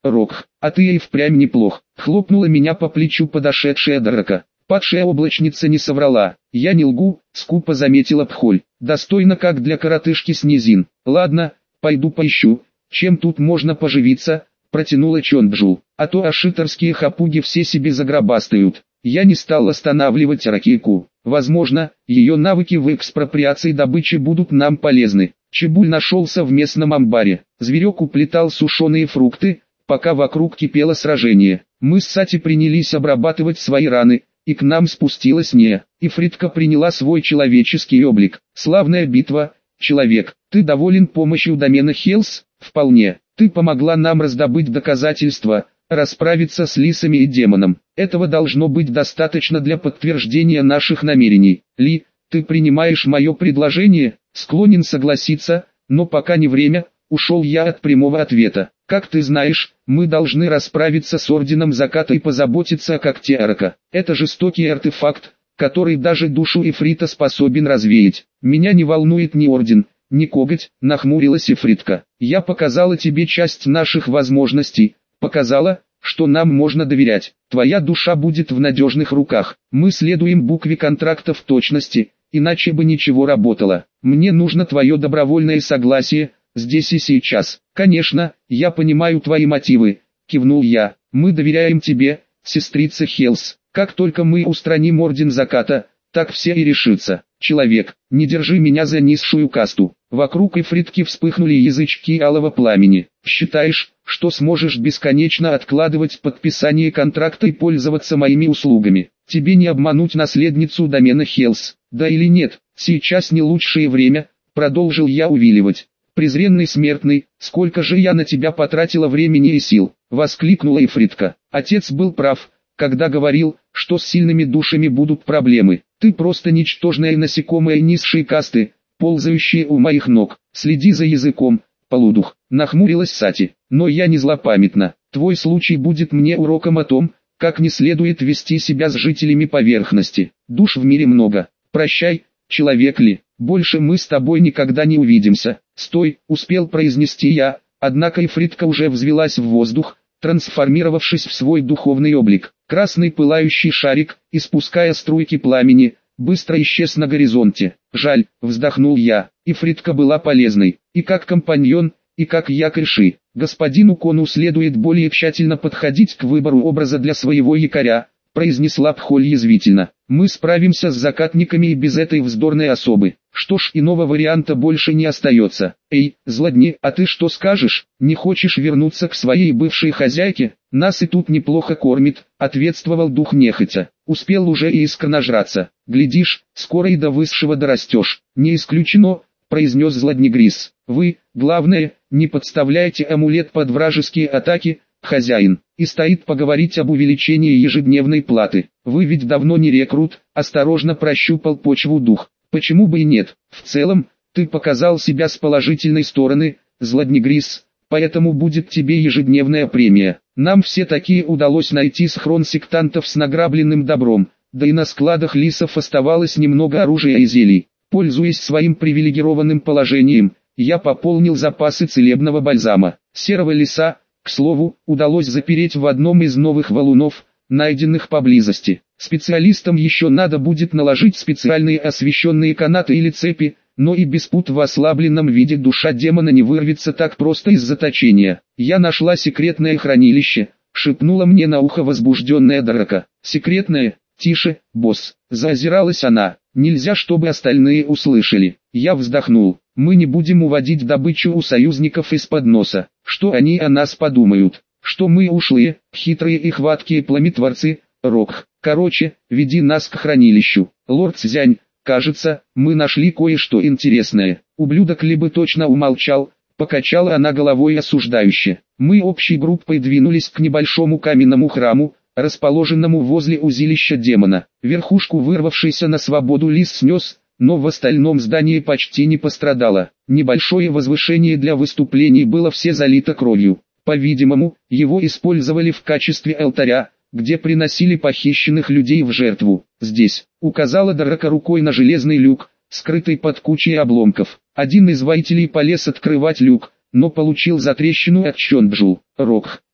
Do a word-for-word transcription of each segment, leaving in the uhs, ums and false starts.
Рок, а ты и впрямь неплох. Хлопнула меня по плечу подошедшая Драка. Падшая облачница не соврала. Я не лгу, скупо заметила Пхоль. Достойно как для коротышки с низин. Ладно, пойду поищу, чем тут можно поживиться, протянула Чонджу. А то ашиторские хапуги все себе загробастают. Я не стал останавливать Ракейку. Возможно, ее навыки в экспроприации добычи будут нам полезны. Чебуль нашелся в местном амбаре. Зверек уплетал сушеные фрукты, пока вокруг кипело сражение. Мы с Сати принялись обрабатывать свои раны, и к нам спустилась Нея. Ифритка приняла свой человеческий облик. Славная битва, человек. Ты доволен помощью домена Хелс? Вполне. Ты помогла нам раздобыть доказательства, расправиться с лисами и демоном. Этого должно быть достаточно для подтверждения наших намерений. Ли, ты принимаешь мое предложение? Склонен согласиться, но пока не время. Ушел я от прямого ответа. Как ты знаешь, мы должны расправиться с Орденом Заката и позаботиться о когте Арака. Это жестокий артефакт, который даже душу Ифрита способен развеять. Меня не волнует ни Орден, ни коготь, нахмурилась Ифритка. Я показала тебе часть наших возможностей, показала, что нам можно доверять. Твоя душа будет в надежных руках. Мы следуем букве контракта в точности, иначе бы ничего работало. Мне нужно твое добровольное согласие, здесь и сейчас. Конечно, я понимаю твои мотивы, кивнул я. Мы доверяем тебе, сестрица Хелс. Как только мы устраним Орден Заката, так все и решится. Человек, не держи меня за низшую касту. Вокруг Ифритки вспыхнули язычки алого пламени. Считаешь, что сможешь бесконечно откладывать подписание контракта и пользоваться моими услугами? Тебе не обмануть наследницу домена Хелс. Да или нет, сейчас не лучшее время, продолжил я увиливать. Презренный смертный, сколько же я на тебя потратила времени и сил, воскликнула Ифритка. Отец был прав, когда говорил, что с сильными душами будут проблемы. Ты просто ничтожное насекомое низшей касты, ползающее у моих ног. Следи за языком, полудух, нахмурилась Сати. Но я не злопамятна. Твой случай будет мне уроком о том, как не следует вести себя с жителями поверхности. Душ в мире много. Прощай, человек Ли. Больше мы с тобой никогда не увидимся. Стой, успел произнести я, однако Ифритка уже взвелась в воздух, трансформировавшись в свой духовный облик. Красный пылающий шарик, испуская струйки пламени, быстро исчез на горизонте. Жаль, вздохнул я, Ифритка была полезной, и как компаньон, и как якорь Ши. Господину Кону следует более тщательно подходить к выбору образа для своего якоря, произнесла Пхоль язвительно. Мы справимся с закатниками и без этой вздорной особы. Что ж, иного варианта больше не остается. Эй, злодни, а ты что скажешь? Не хочешь вернуться к своей бывшей хозяйке? Нас и тут неплохо кормит, ответствовал дух нехотя. Успел уже и искр нажраться. Глядишь, скоро и до высшего дорастешь. Не исключено, произнес злоднегрис. Вы, главное, не подставляйте амулет под вражеские атаки, хозяин. И стоит поговорить об увеличении ежедневной платы. Вы ведь давно не рекрут, осторожно прощупал почву дух. Почему бы и нет? В целом, ты показал себя с положительной стороны, злоднегрис, поэтому будет тебе ежедневная премия. Нам все такие удалось найти схрон сектантов с награбленным добром, да и на складах лисов оставалось немного оружия и зелий. Пользуясь своим привилегированным положением, я пополнил запасы целебного бальзама. Серого лиса, к слову, удалось запереть в одном из новых валунов, найденных поблизости. Специалистам еще надо будет наложить специальные освещенные канаты или цепи, но и без пут в ослабленном виде душа демона не вырвется так просто из заточения. Я нашла секретное хранилище, шепнула мне на ухо возбужденная Драка. Секретное? Тише, босс. Заозиралась она. Нельзя, чтобы остальные услышали. Я вздохнул. Мы не будем уводить добычу у союзников из-под носа. Что они о нас подумают? Что мы ушлые, хитрые и хваткие пламетворцы? Рок. Короче, веди нас к хранилищу. Лорд Цзянь, кажется, мы нашли кое-что интересное. Ублюдок либо точно умолчал, покачала она головой осуждающе. Мы общей группой двинулись к небольшому каменному храму, расположенному возле узилища демона. Верхушку вырвавшийся на свободу лис снес, но в остальном здание почти не пострадало. Небольшое возвышение для выступлений было все залито кровью. По-видимому, его использовали в качестве алтаря, где приносили похищенных людей в жертву. Здесь, указала Драка рукой на железный люк, скрытый под кучей обломков. Один из воителей полез открывать люк, но получил затрещину от Чонджу. Рок,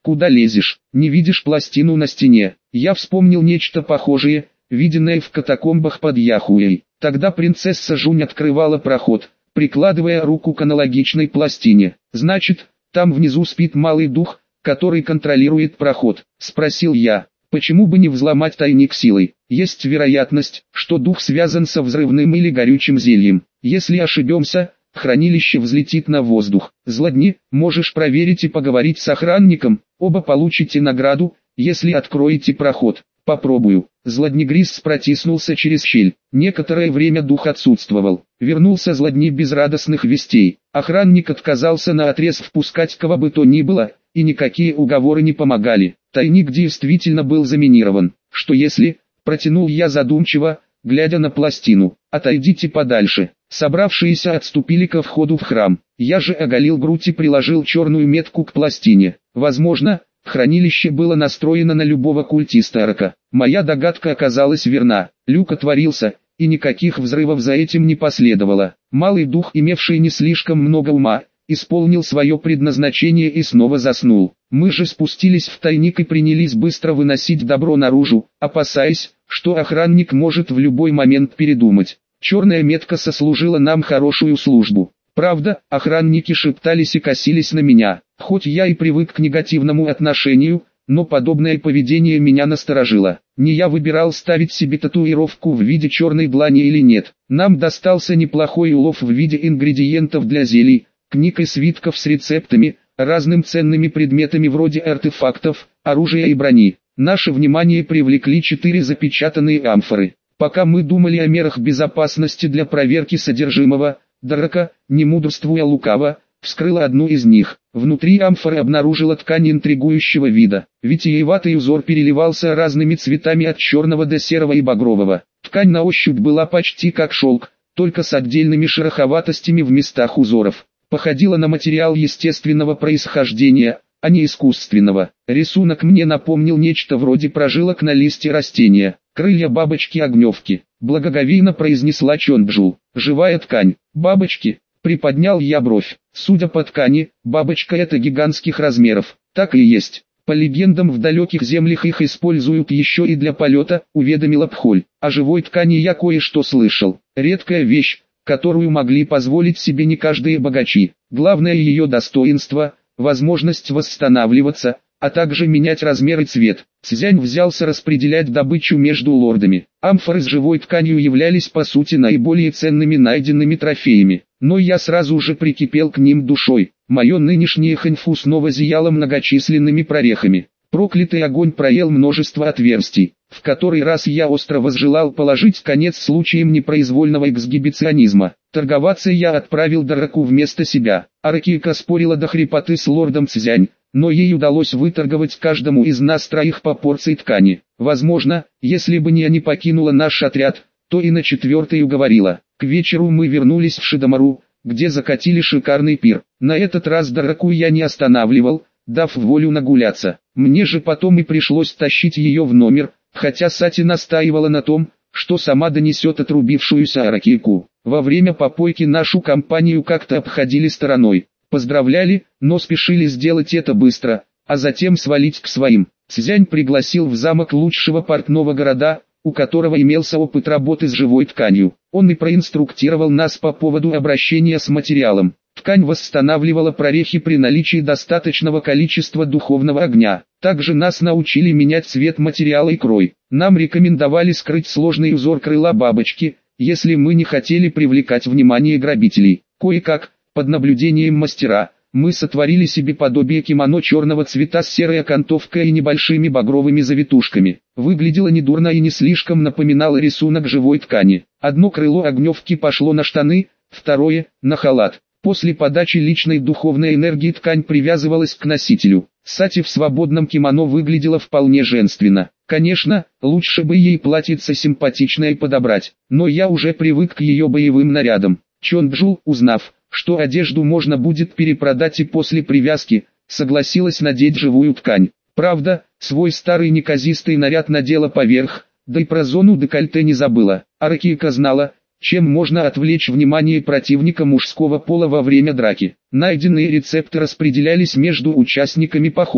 Куда лезешь? Не видишь пластину на стене? Я вспомнил нечто похожее, виденное в катакомбах под Яхуей. Тогда принцесса Жунь открывала проход, прикладывая руку к аналогичной пластине. Значит, там внизу спит малый дух, который контролирует проход. Спросил я, почему бы не взломать тайник силой? Есть вероятность, что дух связан со взрывным или горючим зельем. Если ошибемся, хранилище взлетит на воздух. Злодни, можешь проверить и поговорить с охранником, оба получите награду, если откроете проход. Попробую. Злоднегриз протиснулся через щель. Некоторое время дух отсутствовал. Вернулся Злодни без радостных вестей. Охранник отказался наотрез впускать кого бы то ни было, и никакие уговоры не помогали. Тайник действительно был заминирован. Что если, протянул я задумчиво, глядя на пластину, отойдите подальше. Собравшиеся отступили ко входу в храм. Я же оголил грудь и приложил черную метку к пластине. Возможно, хранилище было настроено на любого культиста Арака. Моя догадка оказалась верна. Люк отворился, и никаких взрывов за этим не последовало. Малый дух, имевший не слишком много ума, исполнил свое предназначение и снова заснул. Мы же спустились в тайник и принялись быстро выносить добро наружу, опасаясь, что охранник может в любой момент передумать. Черная метка сослужила нам хорошую службу. Правда, охранники шептались и косились на меня. Хоть я и привык к негативному отношению, но подобное поведение меня насторожило. Не я выбирал, ставить себе татуировку в виде черной длани или нет. Нам достался неплохой улов в виде ингредиентов для зелий, книг и свитков с рецептами, разным ценными предметами вроде артефактов, оружия и брони. Наше внимание привлекли четыре запечатанные амфоры. Пока мы думали о мерах безопасности для проверки содержимого, Драко, не мудрствуя лукаво, вскрыла одну из них. Внутри амфоры обнаружила ткань интригующего вида. Витиеватый узор переливался разными цветами от черного до серого и багрового. Ткань на ощупь была почти как шелк, только с отдельными шероховатостями в местах узоров. Походила на материал естественного происхождения, а не искусственного. Рисунок мне напомнил нечто вроде прожилок на листе растения. Крылья бабочки-огневки. Благоговейно произнесла Чонджу. Живая ткань. Бабочки. Приподнял я бровь. Судя по ткани, бабочка это гигантских размеров. Так и есть. По легендам, в далеких землях их используют еще и для полета, уведомила Пхоль. О живой ткани я кое-что слышал. Редкая вещь, которую могли позволить себе не каждые богачи. Главное ее достоинство – возможность восстанавливаться, а также менять размер и цвет. Цзянь взялся распределять добычу между лордами. Амфоры с живой тканью являлись по сути наиболее ценными найденными трофеями, но я сразу же прикипел к ним душой. Мое нынешнее ханьфу снова зияло многочисленными прорехами. Проклятый огонь проел множество отверстий. В который раз я остро возжелал положить конец случаям непроизвольного эксгибиционизма. Торговаться я отправил Драку вместо себя. Аракийка спорила до хрипоты с лордом Цзянь, но ей удалось выторговать каждому из нас троих по порции ткани. Возможно, если бы не они покинула наш отряд, то и на четвертой уговорила. К вечеру мы вернулись в Шидамару, где закатили шикарный пир. На этот раз Драку я не останавливал, дав волю нагуляться. Мне же потом и пришлось тащить ее в номер, хотя Сати настаивала на том, что сама донесет отрубившуюся Аракийку. Во время попойки нашу компанию как-то обходили стороной. Поздравляли, но спешили сделать это быстро, а затем свалить к своим. Цзянь пригласил в замок лучшего портного города, у которого имелся опыт работы с живой тканью. Он и проинструктировал нас по поводу обращения с материалом. Ткань восстанавливала прорехи при наличии достаточного количества духовного огня. Также нас научили менять цвет материала и крой. Нам рекомендовали скрыть сложный узор крыла бабочки, если мы не хотели привлекать внимание грабителей. Кое-как, под наблюдением мастера, мы сотворили себе подобие кимоно черного цвета с серой окантовкой и небольшими багровыми завитушками. Выглядело недурно и не слишком напоминало рисунок живой ткани. Одно крыло огневки пошло на штаны, второе – на халат. После подачи личной духовной энергии ткань привязывалась к носителю. Сати в свободном кимоно выглядела вполне женственно. Конечно, лучше бы ей платьице симпатичное подобрать, но я уже привык к ее боевым нарядам. Чонджу, узнав, что одежду можно будет перепродать и после привязки, согласилась надеть живую ткань. Правда, свой старый неказистый наряд надела поверх, да и про зону декольте не забыла. Аракийка знала, чем можно отвлечь внимание противника мужского пола во время драки. Найденные рецепты распределялись между участниками похода.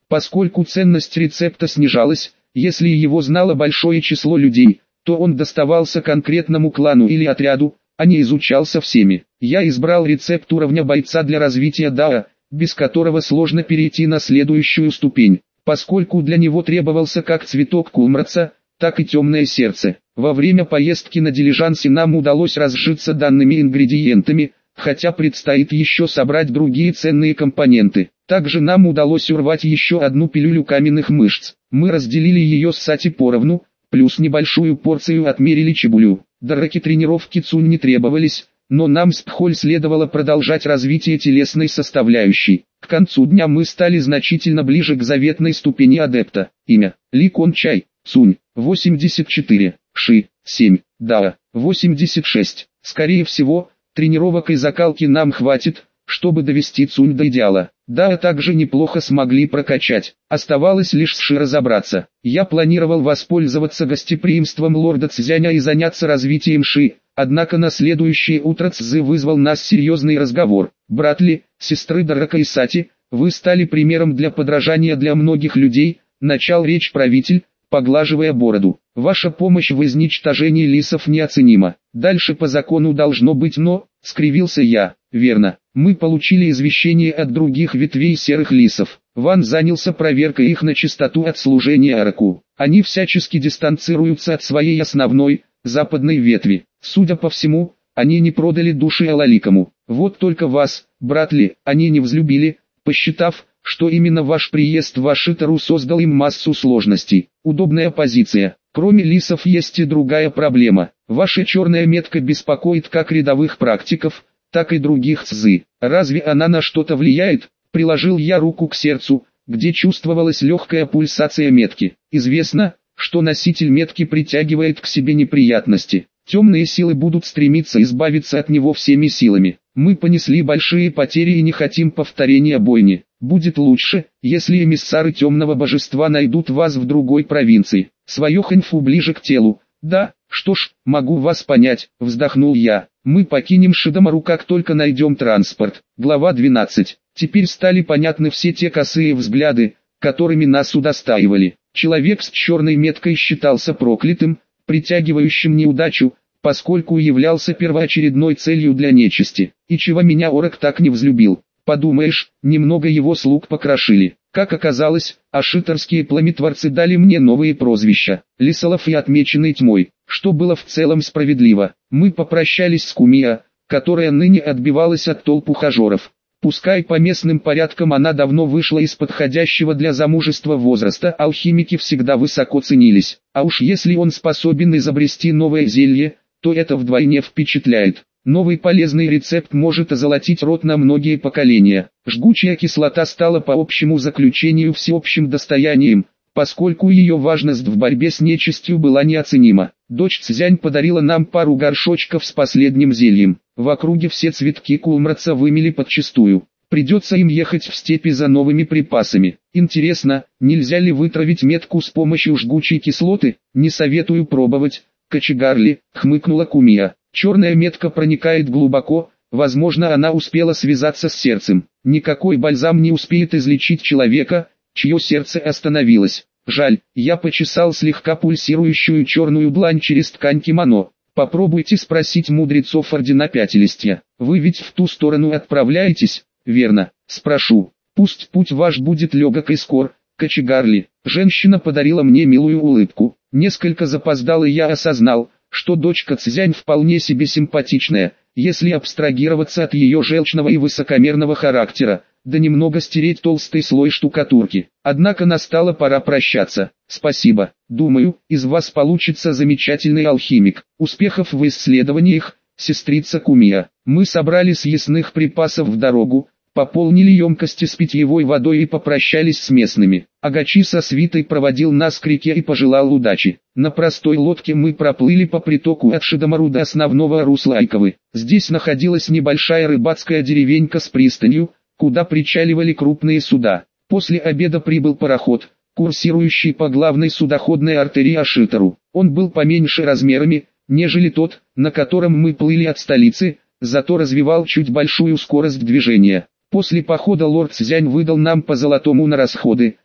Поскольку ценность рецепта снижалась, если его знало большое число людей, то он доставался конкретному клану или отряду, а не изучался всеми. Я избрал рецепт уровня бойца для развития дао, без которого сложно перейти на следующую ступень, поскольку для него требовался как цветок кумраца, так и темное сердце. Во время поездки на дилижансе нам удалось разжиться данными ингредиентами, хотя предстоит еще собрать другие ценные компоненты. Также нам удалось урвать еще одну пилюлю каменных мышц. Мы разделили ее с Сати поровну, плюс небольшую порцию отмерили Чебулю. Драки тренировки Цунь не требовались, но нам с Пхоль следовало продолжать развитие телесной составляющей. К концу дня мы стали значительно ближе к заветной ступени адепта. Имя: Ли Кон Чай, Цунь, восемьдесят четыре, Ши, семь, Дао, восемьдесят шесть. Скорее всего, тренировок и закалки нам хватит, чтобы довести Цунь до идеала. Да, также неплохо смогли прокачать. Оставалось лишь с Ши разобраться. Я планировал воспользоваться гостеприимством лорда Цзяня и заняться развитием Ши, однако на следующее утро Цзы вызвал нас серьезный разговор. «Брат Ли, сестры Драка и Сати, вы стали примером для подражания для многих людей», — начал речь правитель, поглаживая бороду. «Ваша помощь в изничтожении лисов неоценима. Дальше по закону должно быть, но...» — скривился я. «Верно. Мы получили извещение от других ветвей серых лисов. Ван занялся проверкой их на чистоту от служения Араку. Они всячески дистанцируются от своей основной, западной ветви. Судя по всему, они не продали души Алаликому. Вот только вас, брат Ли, они не взлюбили, посчитав, что именно ваш приезд в Ашитару создал им массу сложностей. Удобная позиция. Кроме лисов есть и другая проблема. Ваша черная метка беспокоит как рядовых практиков, так и других цзы. Разве она на что-то влияет? Приложил я руку к сердцу, где чувствовалась легкая пульсация метки. Известно, что носитель метки притягивает к себе неприятности. Темные силы будут стремиться избавиться от него всеми силами. Мы понесли большие потери и не хотим повторения бойни. Будет лучше, если эмиссары темного божества найдут вас в другой провинции. Свою хинфу ближе к телу. Да, что ж, могу вас понять, вздохнул я. Мы покинем Шидамару, как только найдем транспорт. Глава двенадцать. Теперь стали понятны все те косые взгляды, которыми нас удостаивали. Человек с черной меткой считался проклятым, притягивающим неудачу, поскольку являлся первоочередной целью для нечисти. И чего меня Орак так не взлюбил? Подумаешь, немного его слуг покрошили. Как оказалось, ашитарские пламетворцы дали мне новые прозвища – Лисолов и Отмеченный Тьмой, что было в целом справедливо. Мы попрощались с Кумия, которая ныне отбивалась от толп ухажеров. Пускай по местным порядкам она давно вышла из подходящего для замужества возраста, алхимики всегда высоко ценились. А уж если он способен изобрести новое зелье, то это вдвойне впечатляет. Новый полезный рецепт может озолотить род на многие поколения. Жгучая кислота стала по общему заключению всеобщим достоянием, поскольку ее важность в борьбе с нечистью была неоценима. Дочь Цзянь подарила нам пару горшочков с последним зельем. В округе все цветки кумраца вымели подчистую. Придется им ехать в степи за новыми припасами. Интересно, нельзя ли вытравить метку с помощью жгучей кислоты? Не советую пробовать, кочегарли, хмыкнула Кумия. Черная метка проникает глубоко, возможно, она успела связаться с сердцем. Никакой бальзам не успеет излечить человека, чье сердце остановилось. Жаль, я почесал слегка пульсирующую черную длань через ткань кимоно. Попробуйте спросить мудрецов ордена Пятилистья. Вы ведь в ту сторону отправляетесь? Верно, спрошу. Пусть путь ваш будет легок и скор, кочегарли. Женщина подарила мне милую улыбку. Несколько запоздал и я осознал, что дочка Цзянь вполне себе симпатичная, если абстрагироваться от ее желчного и высокомерного характера, да немного стереть толстый слой штукатурки. Однако настала пора прощаться. Спасибо. Думаю, из вас получится замечательный алхимик. Успехов в исследованиях, сестрица Кумия. Мы собрали съестных припасов в дорогу, пополнили емкости с питьевой водой и попрощались с местными. Агачи со свитой проводил нас к реке и пожелал удачи. На простой лодке мы проплыли по притоку от Шидамару до основного русла Айковы. Здесь находилась небольшая рыбацкая деревенька с пристанью, куда причаливали крупные суда. После обеда прибыл пароход, курсирующий по главной судоходной артерии Ашитару. Он был поменьше размерами, нежели тот, на котором мы плыли от столицы, зато развивал чуть большую скорость движения. После похода лорд Цзянь выдал нам по золотому на расходы,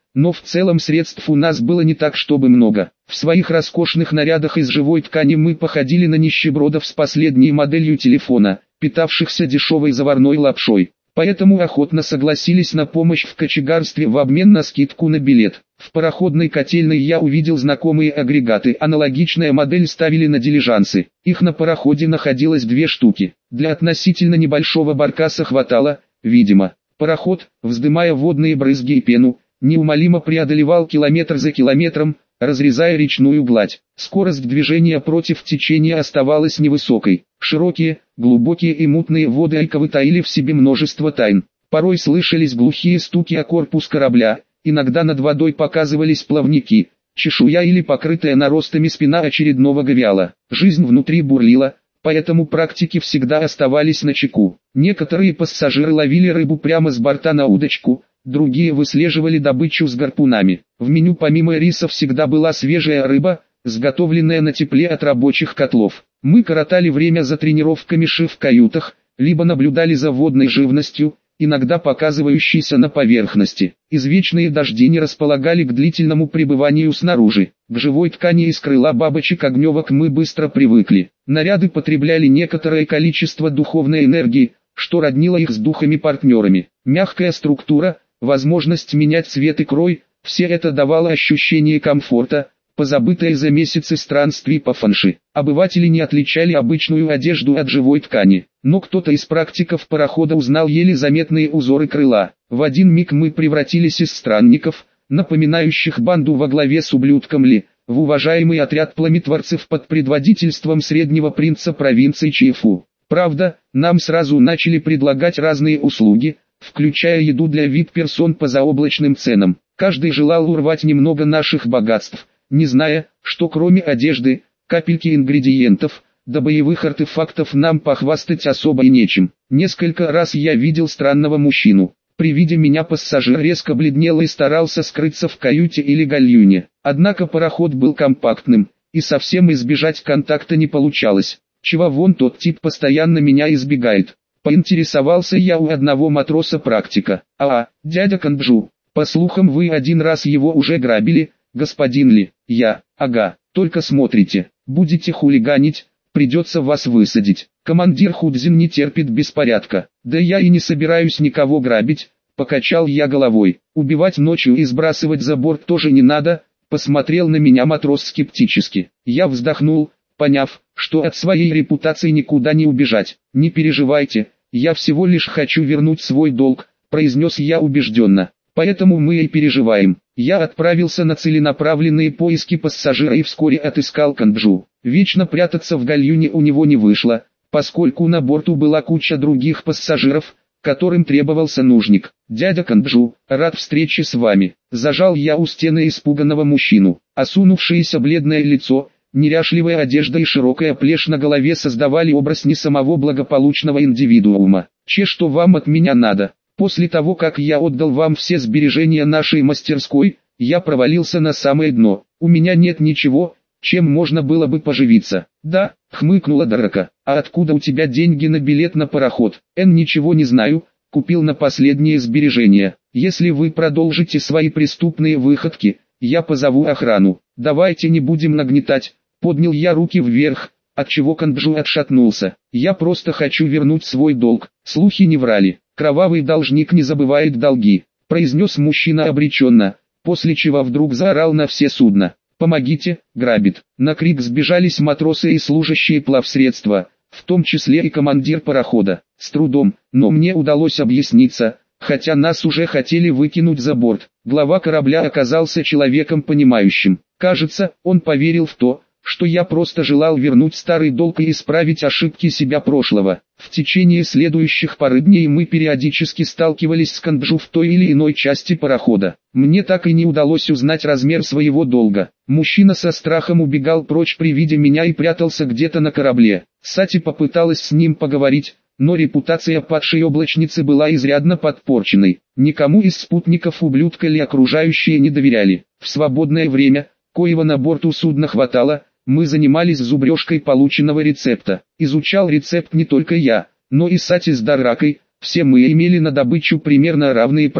но в целом средств у нас было не так чтобы много. В своих роскошных нарядах из живой ткани мы походили на нищебродов с последней моделью телефона, питавшихся дешевой заварной лапшой. Поэтому охотно согласились на помощь в кочегарстве в обмен на скидку на билет. В пароходной котельной я увидел знакомые агрегаты, аналогичная модель ставили на дилижансы. Их на пароходе находилось две штуки. Для относительно небольшого баркаса хватало, видимо. Пароход, вздымая водные брызги и пену, неумолимо преодолевал километр за километром, разрезая речную гладь. Скорость движения против течения оставалась невысокой. Широкие, глубокие и мутные воды Айковы таили в себе множество тайн. Порой слышались глухие стуки о корпус корабля, иногда над водой показывались плавники, чешуя или покрытая наростами спина очередного говяла. Жизнь внутри бурлила, поэтому практики всегда оставались начеку. Некоторые пассажиры ловили рыбу прямо с борта на удочку, другие выслеживали добычу с гарпунами. В меню помимо риса всегда была свежая рыба, сготовленная на тепле от рабочих котлов. Мы коротали время за тренировками ши в каютах, либо наблюдали за водной живностью, иногда показывающейся на поверхности. Извечные дожди не располагали к длительному пребыванию снаружи. К живой ткани из крыла бабочек-огневок мы быстро привыкли. Наряды потребляли некоторое количество духовной энергии, что роднило их с духами-партнерами. Мягкая структура, возможность менять цвет и крой, все это давало ощущение комфорта, позабытое за месяцы странствий по фэнши. Обыватели не отличали обычную одежду от живой ткани, но кто-то из практиков парохода узнал еле заметные узоры крыла. В один миг мы превратились из странников, напоминающих банду во главе с ублюдком Ли, в уважаемый отряд пламетворцев под предводительством среднего принца провинции Чифу. Правда, нам сразу начали предлагать разные услуги, включая еду для вип-персон по заоблачным ценам. Каждый желал урвать немного наших богатств, не зная, что кроме одежды, капельки ингредиентов, до боевых артефактов нам похвастать особо и нечем. Несколько раз я видел странного мужчину. При виде меня пассажир резко бледнел и старался скрыться в каюте или гальюне. Однако пароход был компактным, и совсем избежать контакта не получалось. Чего вон тот тип постоянно меня избегает. Поинтересовался я у одного матроса-практика. А, дядя Канджу, по слухам вы один раз его уже грабили, господин Ли. Я, ага, только смотрите, будете хулиганить, придется вас высадить. Командир Худзин не терпит беспорядка. Да я и не собираюсь никого грабить, покачал я головой. Убивать ночью и сбрасывать за борт тоже не надо, посмотрел на меня матрос скептически. Я вздохнул, поняв, что от своей репутации никуда не убежать. Не переживайте, я всего лишь хочу вернуть свой долг, произнес я убежденно. Поэтому мы и переживаем. Я отправился на целенаправленные поиски пассажира и вскоре отыскал Канджу. Вечно прятаться в гальюне у него не вышло, поскольку на борту была куча других пассажиров, которым требовался нужник. «Дядя Канджу, рад встрече с вами». Зажал я у стены испуганного мужчину. Осунувшееся бледное лицо, неряшливая одежда и широкая плешь на голове создавали образ не самого благополучного индивидуума. «Че, что вам от меня надо? После того, как я отдал вам все сбережения нашей мастерской, я провалился на самое дно. У меня нет ничего, чем можно было бы поживиться». «Да», — хмыкнула Драка. «А откуда у тебя деньги на билет на пароход?» «Эн, ничего не знаю, купил на последние сбережения. Если вы продолжите свои преступные выходки, я позову охрану». «Давайте не будем нагнетать», — поднял я руки вверх, отчего Канджу отшатнулся. «Я просто хочу вернуть свой долг». Слухи не врали. «Кровавый должник не забывает долги», — произнес мужчина обреченно, после чего вдруг заорал на все судна. «Помогите, грабит!» На крик сбежались матросы и служащие плавсредства, в том числе и командир парохода. С трудом, но мне удалось объясниться, хотя нас уже хотели выкинуть за борт. Глава корабля оказался человеком понимающим. Кажется, он поверил в то, что я просто желал вернуть старый долг и исправить ошибки себя прошлого. В течение следующих пары дней мы периодически сталкивались с Канджу в той или иной части парохода. Мне так и не удалось узнать размер своего долга. Мужчина со страхом убегал прочь при виде меня и прятался где-то на корабле. Сати попыталась с ним поговорить, но репутация падшей облачницы была изрядно подпорченной. Никому из спутников ублюдка Ли окружающие не доверяли. В свободное время, коего на борту судна хватало, мы занимались зубрежкой полученного рецепта. Изучал рецепт не только я, но и Сати с Даракой. Все мы имели на добычу примерно равные права.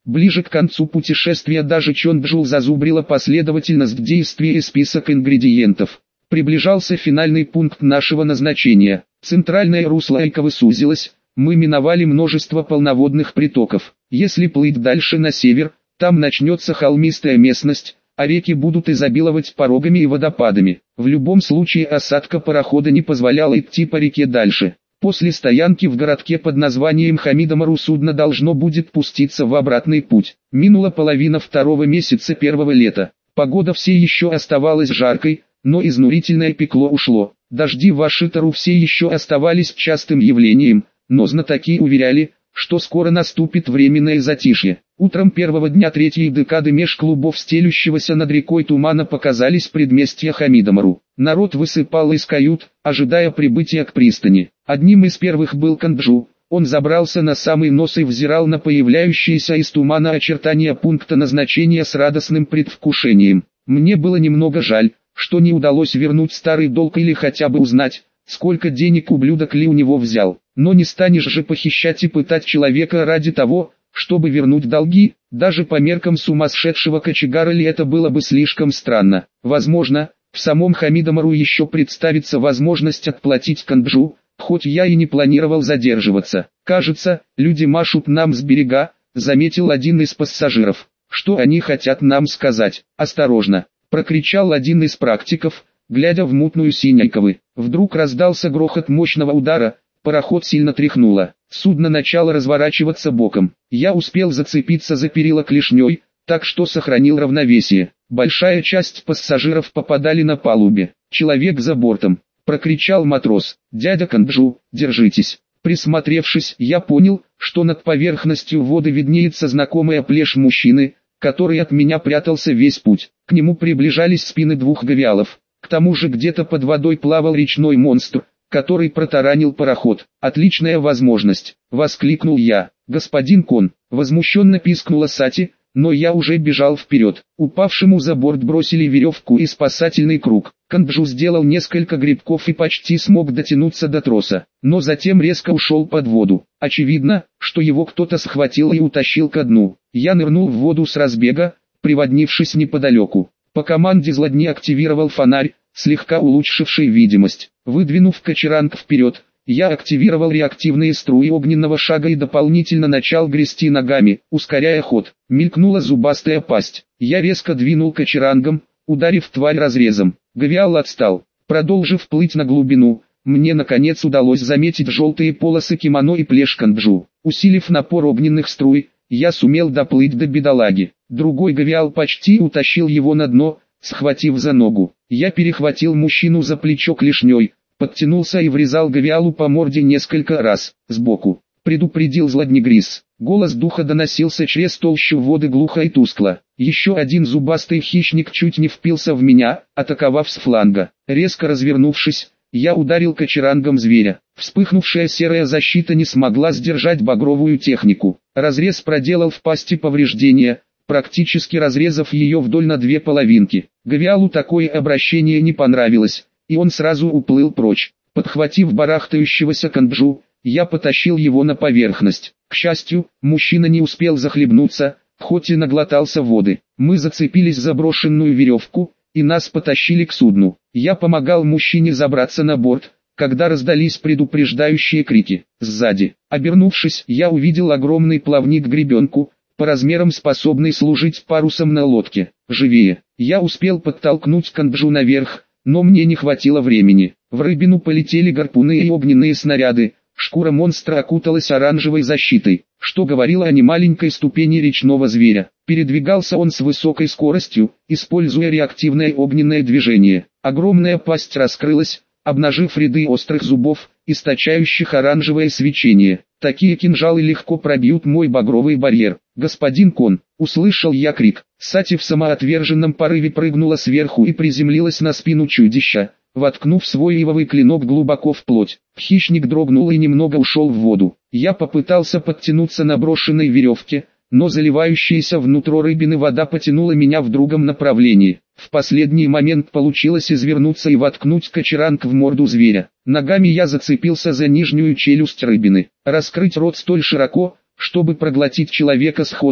Ближе к концу путешествия даже Чонджу зазубрила последовательность действий и список ингредиентов. Приближался финальный пункт нашего назначения. Центральное русло Айковы сузилось, мы миновали множество полноводных притоков. Если плыть дальше на север, там начнется холмистая местность, а реки будут изобиловать порогами и водопадами. В любом случае осадка парохода не позволяла идти по реке дальше. После стоянки в городке под названием Хамидомару судно должно будет пуститься в обратный путь. Минула половина второго месяца первого лета. Погода все еще оставалась жаркой, но изнурительное пекло ушло. Дожди в Ашитару все еще оставались частым явлением, но знатоки уверяли, что скоро наступит временное затишье. Утром первого дня третьей декады меж клубов стелющегося над рекой тумана показались предместья Хамидомару. Народ высыпал из кают, ожидая прибытия к пристани. Одним из первых был Канджу. Он забрался на самый нос и взирал на появляющиеся из тумана очертания пункта назначения с радостным предвкушением. Мне было немного жаль, что не удалось вернуть старый долг или хотя бы узнать, сколько денег ублюдок Ли у него взял. Но не станешь же похищать и пытать человека ради того, чтобы вернуть долги. Даже по меркам сумасшедшего кочегара Ли это было бы слишком странно. Возможно, в самом Хамидомару еще представится возможность отплатить Канджу, хоть я и не планировал задерживаться. «Кажется, люди машут нам с берега», — заметил один из пассажиров. «Что они хотят нам сказать?» «Осторожно!» — прокричал один из практиков, глядя в мутную синь Айковы. Вдруг раздался грохот мощного удара, пароход сильно тряхнуло. Судно начало разворачиваться боком. Я успел зацепиться за перила клешней, так что сохранил равновесие. Большая часть пассажиров попадали на палубе. «Человек за бортом!» — прокричал матрос. «Дядя Канджу, держитесь!» Присмотревшись, я понял, что над поверхностью воды виднеется знакомая плешь мужчины, который от меня прятался весь путь. К нему приближались спины двух гавиалов. К тому же где-то под водой плавал речной монстр, который протаранил пароход. «Отличная возможность!» — воскликнул я. «Господин Кон!» — возмущенно пискнула Сати, но я уже бежал вперед. Упавшему за борт бросили веревку и спасательный круг. Канджу сделал несколько грибков и почти смог дотянуться до троса, но затем резко ушел под воду. Очевидно, что его кто-то схватил и утащил ко дну. Я нырнул в воду с разбега, приводнившись неподалеку. По команде злодни активировал фонарь, слегка улучшивший видимость. Выдвинув кочеранг вперед, я активировал реактивные струи огненного шага и дополнительно начал грести ногами, ускоряя ход. Мелькнула зубастая пасть. Я резко двинул кочерангом, ударив тварь разрезом. Гавиал отстал. Продолжив плыть на глубину, мне наконец удалось заметить желтые полосы кимоно и плешь Канджу. Усилив напор огненных струй, я сумел доплыть до бедолаги. Другой гавиал почти утащил его на дно, схватив за ногу. Я перехватил мужчину за плечо клешней, подтянулся и врезал гавиалу по морде несколько раз, сбоку. Предупредил злоднегриз. Голос духа доносился через толщу воды глухо и тускло. Еще один зубастый хищник чуть не впился в меня, атаковав с фланга. Резко развернувшись, я ударил кочерангом зверя. Вспыхнувшая серая защита не смогла сдержать багровую технику. Разрез проделал в пасти повреждения, практически разрезав ее вдоль на две половинки. Гавиалу такое обращение не понравилось, и он сразу уплыл прочь. Подхватив барахтающегося Канджу, я потащил его на поверхность. К счастью, мужчина не успел захлебнуться, хоть и наглотался воды. Мы зацепились за брошенную веревку, и нас потащили к судну. Я помогал мужчине забраться на борт, когда раздались предупреждающие крики. Сзади, обернувшись, я увидел огромный плавник-гребенку, по размерам способный служить парусом на лодке. «Живее!» Я успел подтолкнуть Канджу наверх, но мне не хватило времени. В рыбину полетели гарпуны и огненные снаряды. Шкура монстра окуталась оранжевой защитой, что говорило о немаленькой ступени речного зверя. Передвигался он с высокой скоростью, используя реактивное огненное движение. Огромная пасть раскрылась, обнажив ряды острых зубов, источающих оранжевое свечение. Такие кинжалы легко пробьют мой багровый барьер. «Господин Кон!» — услышал я крик. Сати в самоотверженном порыве прыгнула сверху и приземлилась на спину чудища, воткнув свой ивовый клинок глубоко в плоть. Хищник дрогнул и немного ушел в воду. Я попытался подтянуться на брошенной веревке, но заливающаяся внутрь рыбины вода потянула меня в другом направлении. В последний момент получилось извернуться и воткнуть кочеранг в морду зверя. Ногами я зацепился за нижнюю челюсть рыбины. Раскрыть рот столь широко, чтобы проглотить человека сходу,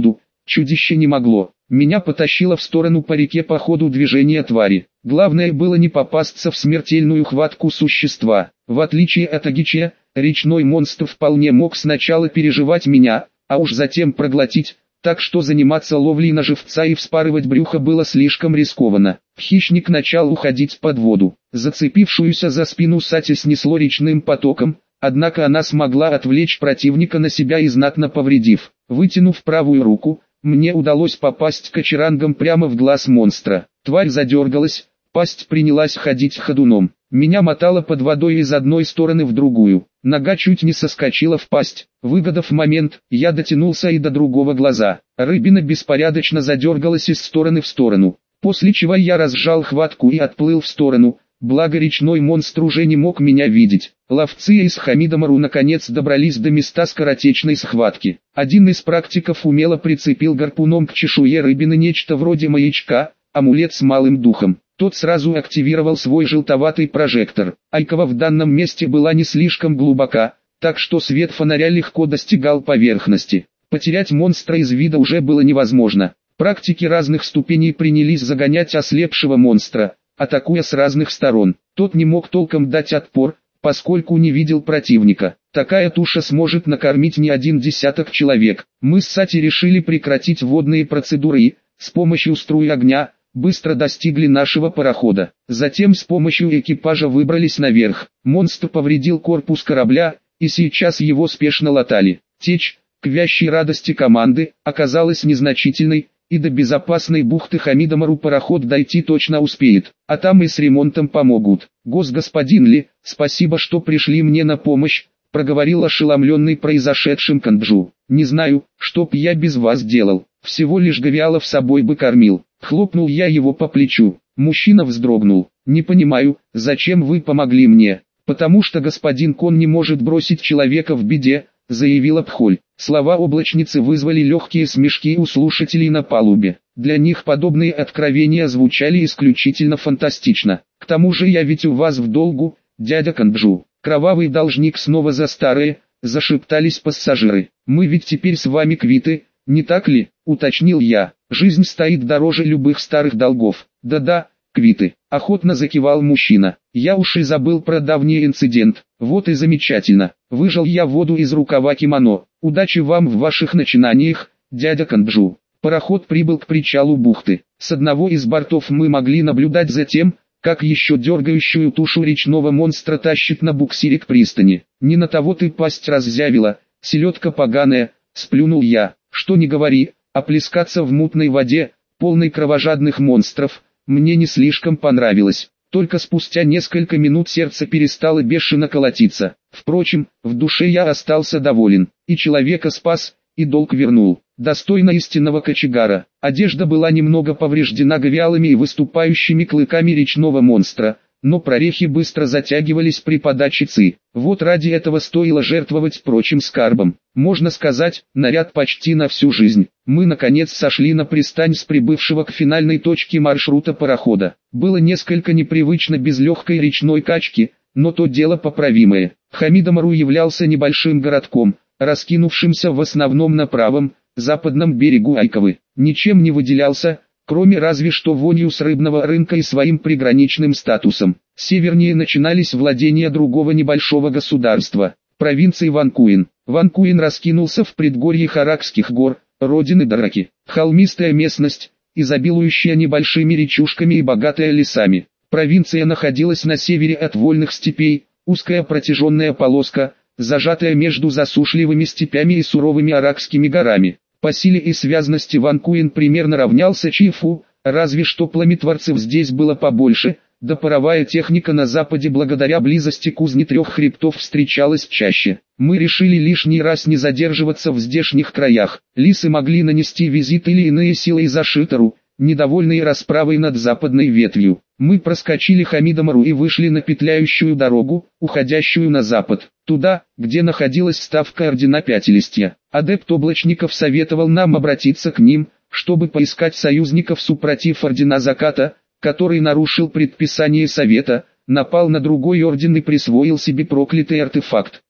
чудище не могло. Меня потащило в сторону по реке по ходу движения твари. Главное было не попасться в смертельную хватку существа. В отличие от Агича, речной монстр вполне мог сначала переживать меня, а уж затем проглотить, так что заниматься ловлей на живца и вспарывать брюхо было слишком рискованно. Хищник начал уходить под воду. Зацепившуюся за спину Сати снесло речным потоком, однако она смогла отвлечь противника на себя и знатно повредив. Вытянув правую руку, мне удалось попасть кочерангом прямо в глаз монстра. Тварь задергалась, пасть принялась ходить ходуном. Меня мотало под водой из одной стороны в другую. Нога чуть не соскочила в пасть. Выгодав момент, я дотянулся и до другого глаза. Рыбина беспорядочно задергалась из стороны в сторону. После чего я разжал хватку и отплыл в сторону, благо речной монстр уже не мог меня видеть. Ловцы из Хамидамару наконец добрались до места скоротечной схватки. Один из практиков умело прицепил гарпуном к чешуе рыбины нечто вроде маячка, амулет с малым духом. Тот сразу активировал свой желтоватый прожектор. Айкова в данном месте была не слишком глубока, так что свет фонаря легко достигал поверхности. Потерять монстра из вида уже было невозможно. Практики разных ступеней принялись загонять ослепшего монстра, атакуя с разных сторон. Тот не мог толком дать отпор, поскольку не видел противника. Такая туша сможет накормить не один десяток человек. Мы с Сати решили прекратить водные процедуры и, с помощью струи огня, быстро достигли нашего парохода. Затем с помощью экипажа выбрались наверх. Монстр повредил корпус корабля, и сейчас его спешно латали. Течь, к вящей радости команды, оказалась незначительной, и до безопасной бухты Хамидамару пароход дойти точно успеет, а там и с ремонтом помогут. «Госгосударь Ли, спасибо, что пришли мне на помощь», — проговорил ошеломленный произошедшим Канджу. «Не знаю, что б я без вас делал, всего лишь говиалов собой бы кормил». Хлопнул я его по плечу. Мужчина вздрогнул. «Не понимаю, зачем вы помогли мне?» «Потому что господин Кон не может бросить человека в беде», — заявила Пхоль. Слова облачницы вызвали легкие смешки у слушателей на палубе. Для них подобные откровения звучали исключительно фантастично. «К тому же я ведь у вас в долгу, дядя Канджу». «Кровавый должник снова за старое», — зашептались пассажиры. «Мы ведь теперь с вами квиты, не так ли?» — уточнил я. «Жизнь стоит дороже любых старых долгов». «Да-да, квиты», — охотно закивал мужчина. «Я уж и забыл про давний инцидент. Вот и замечательно». Выжал я воду из рукава кимоно. «Удачи вам в ваших начинаниях, дядя Канджу». Пароход прибыл к причалу бухты. С одного из бортов мы могли наблюдать за тем, как еще дергающую тушу речного монстра тащит на буксире к пристани. «Не на того ты пасть раззявила, селедка поганая», — сплюнул я. «Что не говори, а плескаться в мутной воде, полной кровожадных монстров, мне не слишком понравилось». Только спустя несколько минут сердце перестало бешено колотиться. Впрочем, в душе я остался доволен. И человека спас, и долг вернул. Достойно истинного кочегара. Одежда была немного повреждена говиалами и выступающими клыками речного монстра, но прорехи быстро затягивались при подаче ци. Вот ради этого стоило жертвовать прочим скарбом. Можно сказать, наряд почти на всю жизнь. Мы наконец сошли на пристань с прибывшего к финальной точке маршрута парохода. Было несколько непривычно без легкой речной качки, но то дело поправимое. Хамидамару являлся небольшим городком, раскинувшимся в основном на правом, западном берегу Айковы. Ничем не выделялся, кроме разве что вонью с рыбного рынка и своим приграничным статусом. Севернее начинались владения другого небольшого государства, провинции Ванкуин. Ванкуин раскинулся в предгорье Харакских гор, родины Дараки. Холмистая местность, изобилующая небольшими речушками и богатая лесами. Провинция находилась на севере от вольных степей, узкая протяженная полоска, зажатая между засушливыми степями и суровыми Аракскими горами. По силе и связности Ванкуин примерно равнялся Чифу, разве что пламетворцев здесь было побольше, да паровая техника на западе благодаря близости кузни трех хребтов встречалась чаще. Мы решили лишний раз не задерживаться в здешних краях. Лисы могли нанести визит или иные силы из Ашитару, недовольные расправой над западной ветвью. Мы проскочили Хамидамару и вышли на петляющую дорогу, уходящую на запад, туда, где находилась ставка ордена Пятилистья. Адепт Облачников советовал нам обратиться к ним, чтобы поискать союзников супротив ордена Заката, который нарушил предписание совета, напал на другой орден и присвоил себе проклятый артефакт.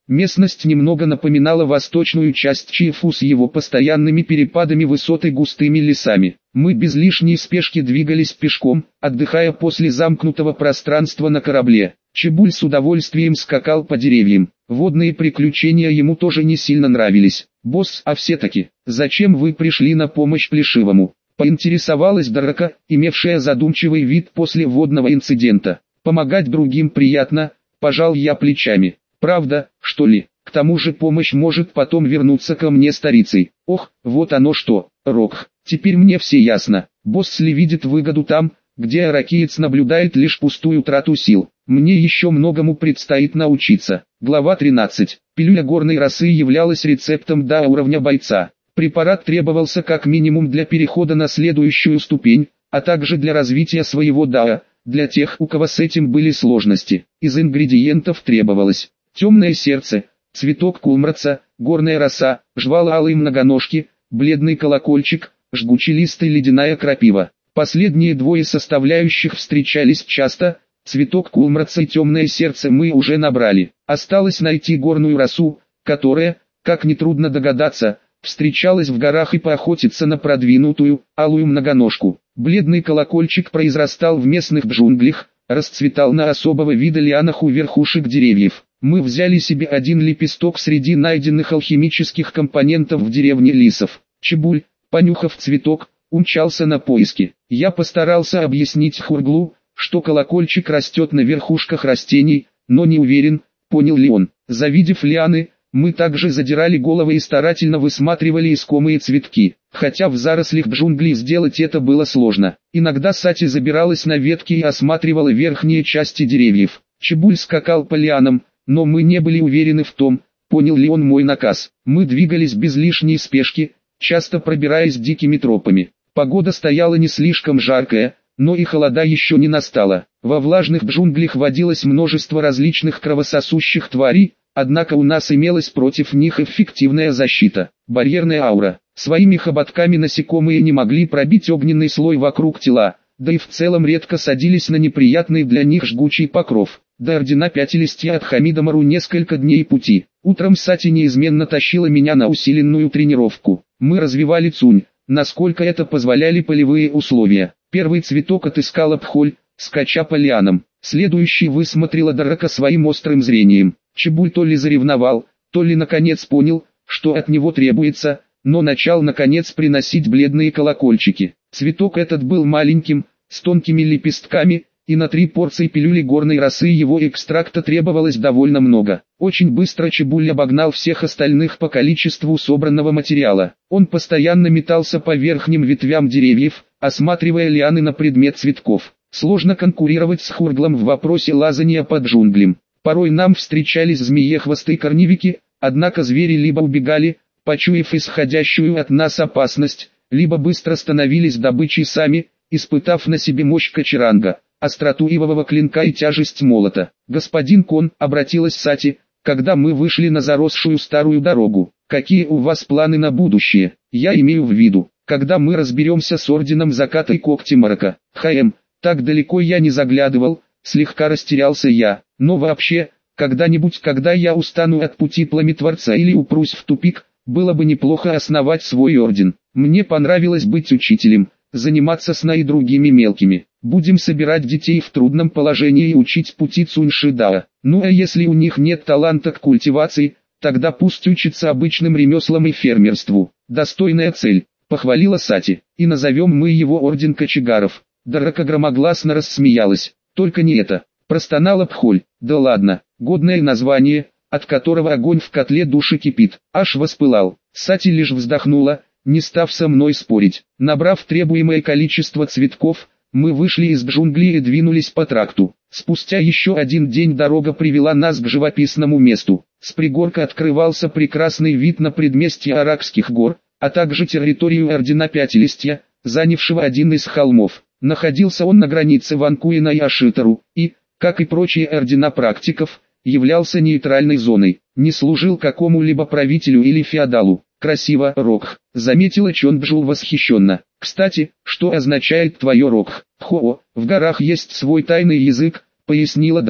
Местность немного напоминала восточную часть Чифу с его постоянными перепадами высот и густыми лесами. Мы без лишней спешки двигались пешком, отдыхая после замкнутого пространства на корабле. Чебуль с удовольствием скакал по деревьям. Водные приключения ему тоже не сильно нравились. «Босс, а все-таки, зачем вы пришли на помощь Плешивому?» Поинтересовалась Дорака, имевшая задумчивый вид после водного инцидента. «Помогать другим приятно», пожал я плечами. «Правда, что ли? К тому же помощь может потом вернуться ко мне старицей». «Ох, вот оно что, Рок, теперь мне все ясно. Босс ли видит выгоду там, где аракиец наблюдает лишь пустую трату сил. Мне еще многому предстоит научиться». Глава тринадцать. Пилюля горной росы являлась рецептом до уровня бойца. Препарат требовался как минимум для перехода на следующую ступень, а также для развития своего дао, для тех, у кого с этим были сложности. Из ингредиентов требовалось темное сердце, цветок кулмраца, горная роса, жвала алой многоножки, бледный колокольчик, жгучий лист и ледяная крапива. Последние двое составляющих встречались часто, цветок кулмраца и темное сердце мы уже набрали. Осталось найти горную росу, которая, как нетрудно догадаться, встречалась в горах, и поохотиться на продвинутую, алую многоножку. Бледный колокольчик произрастал в местных джунглях, расцветал на особого вида лианах у верхушек деревьев. Мы взяли себе один лепесток среди найденных алхимических компонентов в деревне Лисов. Чебуль, понюхав цветок, умчался на поиски. Я постарался объяснить Хурглу, что колокольчик растет на верхушках растений, но не уверен, понял ли он. Завидев лианы, мы также задирали головы и старательно высматривали искомые цветки, хотя в зарослях джунглей сделать это было сложно. Иногда Сати забиралась на ветки и осматривала верхние части деревьев. Чебуль скакал по лианам, но мы не были уверены в том, понял ли он мой наказ. Мы двигались без лишней спешки, часто пробираясь дикими тропами. Погода стояла не слишком жаркая, но и холода еще не настала. Во влажных джунглях водилось множество различных кровососущих тварей, однако у нас имелась против них эффективная защита. Барьерная аура. Своими хоботками насекомые не могли пробить огненный слой вокруг тела, да и в целом редко садились на неприятный для них жгучий покров. До ордена Пятилистья от Хамидамару несколько дней пути. Утром Сати неизменно тащила меня на усиленную тренировку. Мы развивали цунь, насколько это позволяли полевые условия. Первый цветок отыскала Пхоль, скача по лианам. Следующий высмотрела Дорака своим острым зрением. Чебуль то ли заревновал, то ли наконец понял, что от него требуется, но начал наконец приносить бледные колокольчики. Цветок этот был маленьким, с тонкими лепестками, и на три порции пилюли горной росы его экстракта требовалось довольно много. Очень быстро Чебуль обогнал всех остальных по количеству собранного материала. Он постоянно метался по верхним ветвям деревьев, осматривая лианы на предмет цветков. Сложно конкурировать с Хурглом в вопросе лазания по джунглям. Порой нам встречались змеехвосты и корневики, однако звери либо убегали, почуяв исходящую от нас опасность, либо быстро становились добычей сами, испытав на себе мощь кочеранга, остроту ивового клинка и тяжесть молота. «Господин Кон», — обратилась Сати, когда мы вышли на заросшую старую дорогу, — «какие у вас планы на будущее? Я имею в виду, когда мы разберемся с Орденом Заката и Когти Марака». «Хм, так далеко я не заглядывал», — слегка растерялся я. «Но вообще, когда-нибудь, когда я устану от пути Пламетворца или упрусь в тупик, было бы неплохо основать свой орден. Мне понравилось быть учителем, заниматься сна и другими мелкими. Будем собирать детей в трудном положении и учить пути Цуньшидао. Ну а если у них нет таланта к культивации, тогда пусть учатся обычным ремеслам и фермерству». «Достойная цель», — похвалила Сати. «И назовем мы его Орден Кочегаров». Дорака громогласно рассмеялась. «Только не это», — простонала Пхоль. «Да ладно, годное название, от которого огонь в котле души кипит». Аж воспылал. Сати лишь вздохнула, не став со мной спорить. Набрав требуемое количество цветков, мы вышли из джунглей и двинулись по тракту. Спустя еще один день дорога привела нас к живописному месту. С пригорка открывался прекрасный вид на предместье Аракских гор, а также территорию Ордена Пятилистья, занявшего один из холмов. Находился он на границе Ванкуина и Ашитару, и, как и прочие ордена практиков, являлся нейтральной зоной, не служил какому-либо правителю или феодалу. «Красиво, Рокх», — заметила Чонджул восхищенно. «Кстати, что означает твое Рокх?» «Хоо, в горах есть свой тайный язык», — пояснила Дорака.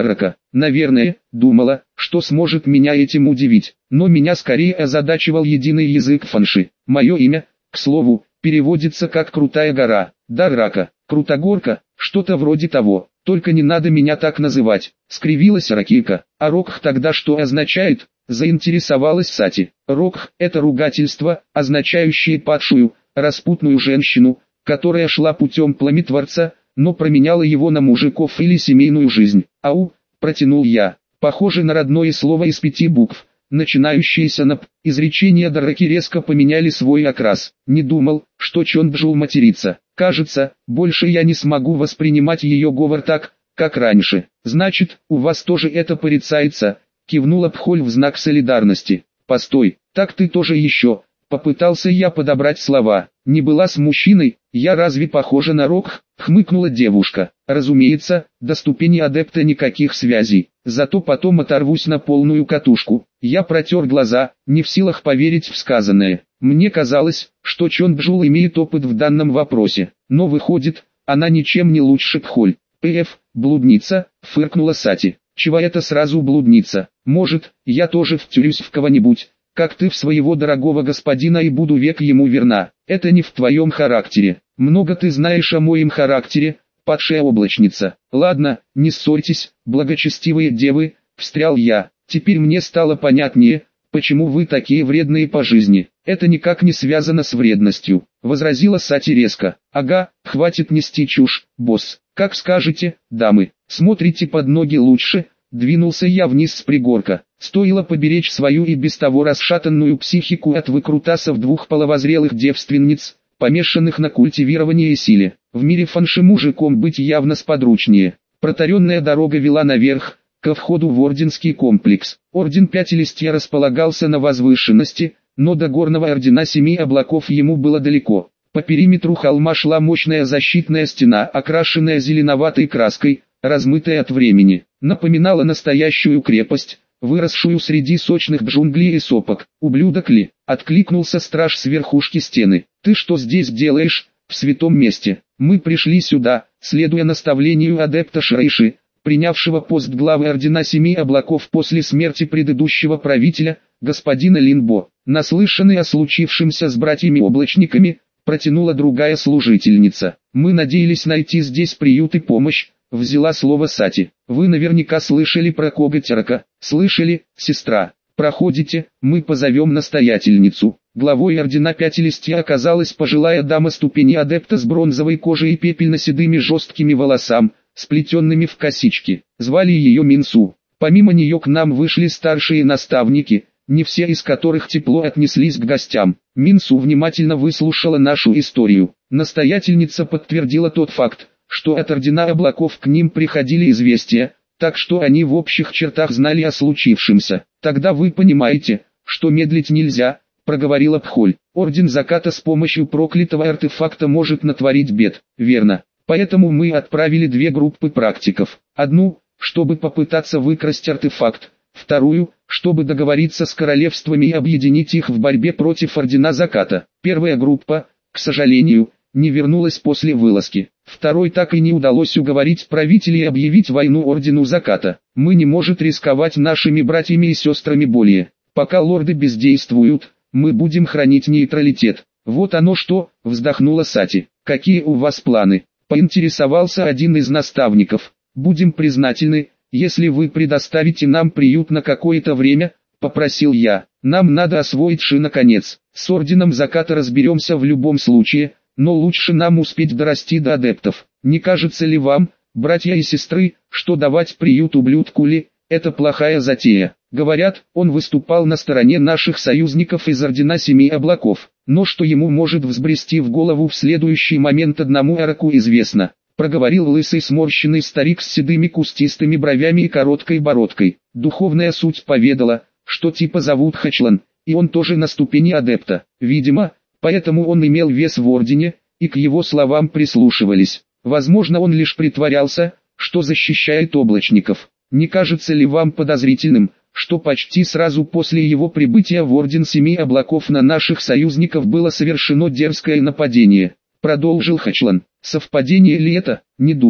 Наверное, думала, что сможет меня этим удивить, но меня скорее озадачивал единый язык фанши. Мое имя, к слову, переводится как «крутая гора», дар рака, крутогорка, что-то вроде того, только не надо меня так называть, скривилась Ракейка. А Рокх тогда что означает? Заинтересовалась Сати. Рокх – это ругательство, означающее падшую, распутную женщину, которая шла путем пламетворца, но променяла его на мужиков или семейную жизнь. Ау, протянул я. Похоже на родное слово из пяти букв, начинающееся на «п». Изречения Дараки резко поменяли свой окрас. Не думал, что Чонбджул матерится. Кажется, больше я не смогу воспринимать ее говор так, как раньше. Значит, у вас тоже это порицается, кивнула Пхоль в знак солидарности. Постой, так ты тоже еще. Попытался я подобрать слова. Не была с мужчиной, я разве похожа на Рокх? Хмыкнула девушка. Разумеется, до ступени адепта никаких связей. Зато потом оторвусь на полную катушку. Я протер глаза, не в силах поверить в сказанное. Мне казалось, что Чонбджул имеет опыт в данном вопросе. Но выходит, она ничем не лучше Пхоль. «Пф, блудница», фыркнула Сати. «Чего это сразу блудница? Может, я тоже втюрюсь в кого-нибудь, как ты в своего дорогого господина и буду век ему верна. Это не в твоем характере. Много ты знаешь о моем характере, падшая облачница». «Ладно, не ссорьтесь, благочестивые девы», встрял я. «Теперь мне стало понятнее, почему вы такие вредные по жизни». «Это никак не связано с вредностью», возразила Сати резко. «Ага, хватит нести чушь, босс. Как скажете, дамы, смотрите под ноги лучше». Двинулся я вниз с пригорка. Стоило поберечь свою и без того расшатанную психику от выкрутасов двух половозрелых девственниц, помешанных на культивировании и силе. В мире фанши мужиком быть явно сподручнее. Протаренная дорога вела наверх, ко входу в орденский комплекс. Орден Пятилистья располагался на возвышенности, но до горного ордена Семи Облаков ему было далеко. По периметру холма шла мощная защитная стена, окрашенная зеленоватой краской, размытая от времени. Напоминала настоящую крепость, выросшую среди сочных джунглей и сопок. «Ублюдок ли?» — откликнулся страж с верхушки стены. «Ты что здесь делаешь, в святом месте?» «Мы пришли сюда, следуя наставлению адепта Шрейши, принявшего пост главы Ордена Семи Облаков после смерти предыдущего правителя, господина Линбо. Наслышанный о случившемся с братьями-облачниками, протянула другая служительница. Мы надеялись найти здесь приют и помощь», — взяла слово Сати. «Вы наверняка слышали про Коготярака». «Слышали, сестра. Проходите, мы позовем настоятельницу». Главой Ордена Пятилистья оказалась пожилая дама ступени адепта с бронзовой кожей и пепельно-седыми жесткими волосами, сплетенными в косички. Звали ее Минсу. Помимо нее к нам вышли старшие наставники, не все из которых тепло отнеслись к гостям. Минсу внимательно выслушала нашу историю. Настоятельница подтвердила тот факт, что от Ордена Облаков к ним приходили известия, так что они в общих чертах знали о случившемся. «Тогда вы понимаете, что медлить нельзя», — проговорила Пхоль. «Орден Заката с помощью проклятого артефакта может натворить бед». «Верно. Поэтому мы отправили две группы практиков. Одну, чтобы попытаться выкрасть артефакт, вторую, чтобы договориться с королевствами и объединить их в борьбе против Ордена Заката. Первая группа, к сожалению, не вернулась после вылазки. Второй так и не удалось уговорить правителей объявить войну Ордену Заката. Мы не можем рисковать нашими братьями и сестрами более. Пока лорды бездействуют, мы будем хранить нейтралитет». «Вот оно что», — вздохнула Сати. «Какие у вас планы?» — поинтересовался один из наставников. «Будем признательны, если вы предоставите нам приют на какое-то время», — попросил я. «Нам надо освоить Ши наконец. С Орденом Заката разберемся в любом случае, но лучше нам успеть дорасти до адептов. Не кажется ли вам, братья и сестры, что давать приют ублюдку Ли — это плохая затея?» Говорят, он выступал на стороне наших союзников из Ордена Семи Облаков. Но что ему может взбрести в голову в следующий момент одному Араку известно. Проговорил лысый сморщенный старик с седыми кустистыми бровями и короткой бородкой. Духовная суть поведала, что типа зовут Хачлан, и он тоже на ступени адепта. Видимо, поэтому он имел вес в Ордене, и к его словам прислушивались. Возможно, он лишь притворялся, что защищает облачников. Не кажется ли вам подозрительным, что почти сразу после его прибытия в Орден Семи Облаков на наших союзников было совершено дерзкое нападение? Продолжил Хачлан. Совпадение ли это? Не думаю.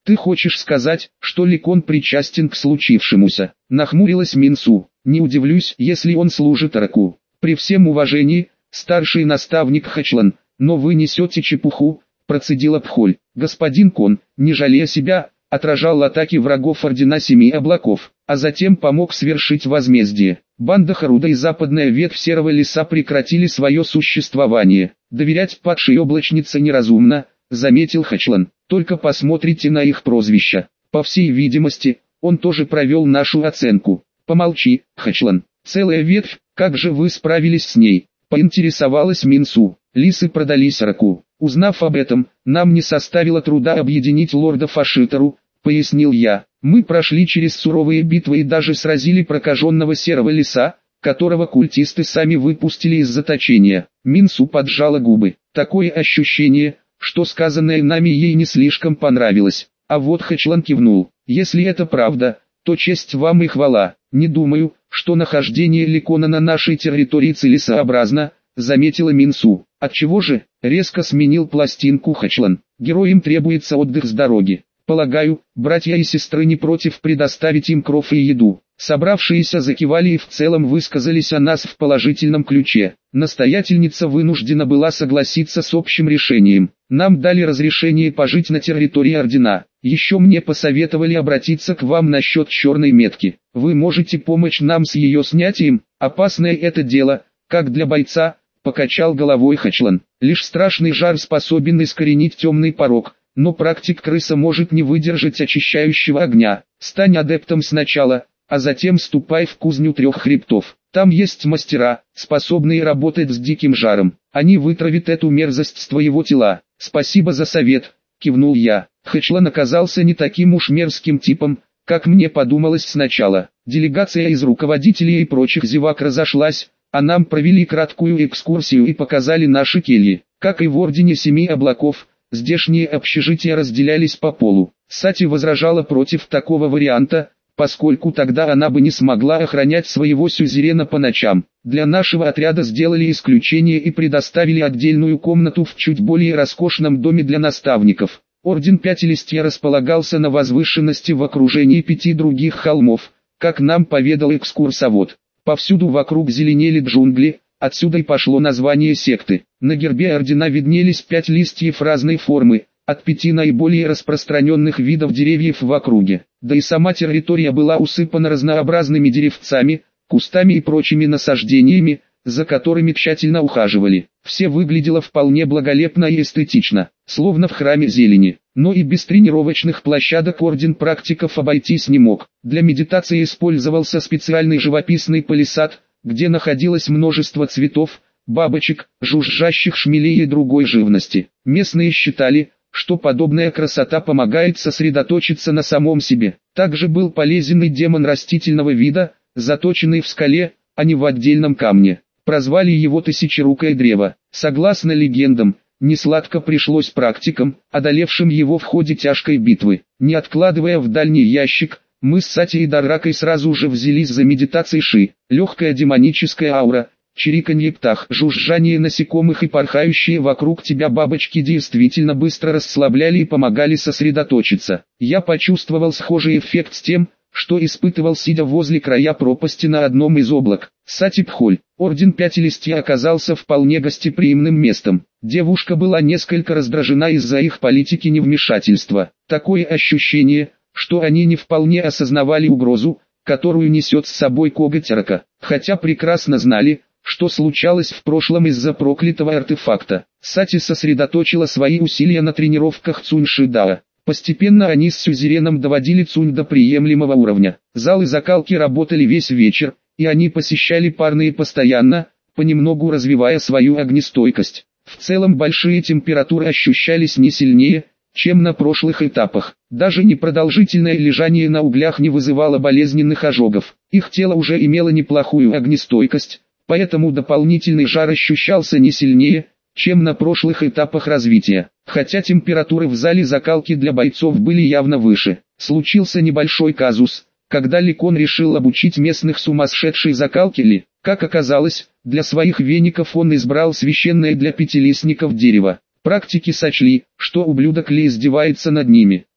Ты хочешь сказать, что Ликон причастен к случившемуся? Нахмурилась Минсу. Не удивлюсь, если он служит Араку. При всем уважении, старший наставник Хачлан, но вы несете чепуху, процедила Пхоль. Господин Кон, не жалея себя, отражал атаки врагов Ордена Семи Облаков, а затем помог свершить возмездие. Банда Харуда и западная ветвь Серого Леса прекратили свое существование. Доверять падшей облачнице неразумно, заметил Хачлан. Только посмотрите на их прозвища. По всей видимости, он тоже провел нашу оценку. Помолчи, Хачлан. Целая ветвь, как же вы справились с ней? Поинтересовалась Минсу. Лисы продались Араку. Узнав об этом, нам не составило труда объединить лорда Фашитару, пояснил я. Мы прошли через суровые битвы и даже сразили прокаженного Серого Леса, которого культисты сами выпустили из заточения. Минсу поджала губы. Такое ощущение, что сказанное нами ей не слишком понравилось. А вот Хачлан кивнул. Если это правда, то честь вам и хвала. Не думаю, что нахождение Ликона на нашей территории целесообразно, заметила Минсу. Отчего же? Резко сменил пластинку Хачлан. Героям требуется отдых с дороги. Полагаю, братья и сестры не против предоставить им кров и еду. Собравшиеся закивали и в целом высказались о нас в положительном ключе. Настоятельница вынуждена была согласиться с общим решением. Нам дали разрешение пожить на территории Ордена. Еще мне посоветовали обратиться к вам насчет черной метки. Вы можете помочь нам с ее снятием? Опасное это дело, как для бойца, покачал головой Хачлан. Лишь страшный жар способен искоренить темный порог. Но практик-крыса может не выдержать очищающего огня. Стань адептом сначала, а затем ступай в кузню трех хребтов. Там есть мастера, способные работать с диким жаром. Они вытравят эту мерзость с твоего тела. Спасибо за совет, кивнул я. Хачлан оказался не таким уж мерзким типом, как мне подумалось сначала. Делегация из руководителей и прочих зевак разошлась, а нам провели краткую экскурсию и показали наши кельи. Как и в Ордене Семи Облаков, здешние общежития разделялись по полу. Сати возражала против такого варианта, поскольку тогда она бы не смогла охранять своего сюзерена по ночам. Для нашего отряда сделали исключение и предоставили отдельную комнату в чуть более роскошном доме для наставников. Орден Пятилистья располагался на возвышенности в окружении пяти других холмов, как нам поведал экскурсовод. Повсюду вокруг зеленели джунгли, отсюда и пошло название секты. На гербе ордена виднелись пять листьев разной формы, от пяти наиболее распространенных видов деревьев в округе. Да и сама территория была усыпана разнообразными деревцами, кустами и прочими насаждениями, за которыми тщательно ухаживали. Все выглядело вполне благолепно и эстетично, словно в храме зелени. Но и без тренировочных площадок орден практиков обойтись не мог. Для медитации использовался специальный живописный палисад, где находилось множество цветов, бабочек, жужжащих шмелей и другой живности. Местные считали, что подобная красота помогает сосредоточиться на самом себе. Также был полезен и демон растительного вида, заточенный в скале, а не в отдельном камне. Прозвали его Тысячерукое древо. Согласно легендам, несладко пришлось практикам, одолевшим его в ходе тяжкой битвы. Не откладывая в дальний ящик, мы с Сати и Даракой сразу же взялись за медитацией Ши. Легкая демоническая аура, чириканье птах, жужжание насекомых и порхающие вокруг тебя бабочки действительно быстро расслабляли и помогали сосредоточиться. Я почувствовал схожий эффект с тем, что испытывал, сидя возле края пропасти на одном из облак. Сати Пхоль. Орден Пятилистья оказался вполне гостеприимным местом. Девушка была несколько раздражена из-за их политики невмешательства. Такое ощущение, что они не вполне осознавали угрозу, которую несет с собой коготь Арака, хотя прекрасно знали, что случалось в прошлом из-за проклятого артефакта. Сати сосредоточила свои усилия на тренировках Цунь-Ши-Дао. Постепенно они с сюзереном доводили Цунь до приемлемого уровня. Залы закалки работали весь вечер, и они посещали парные постоянно, понемногу развивая свою огнестойкость. В целом большие температуры ощущались не сильнее, чем на прошлых этапах. Даже непродолжительное лежание на углях не вызывало болезненных ожогов. Их тело уже имело неплохую огнестойкость, поэтому дополнительный жар ощущался не сильнее, чем на прошлых этапах развития. Хотя температуры в зале закалки для бойцов были явно выше. Случился небольшой казус, когда Ликон решил обучить местных сумасшедшей закалке Ли. Как оказалось, для своих веников он избрал священное для пятилистников дерево. Практики сочли, что ублюдок Ли издевается над ними.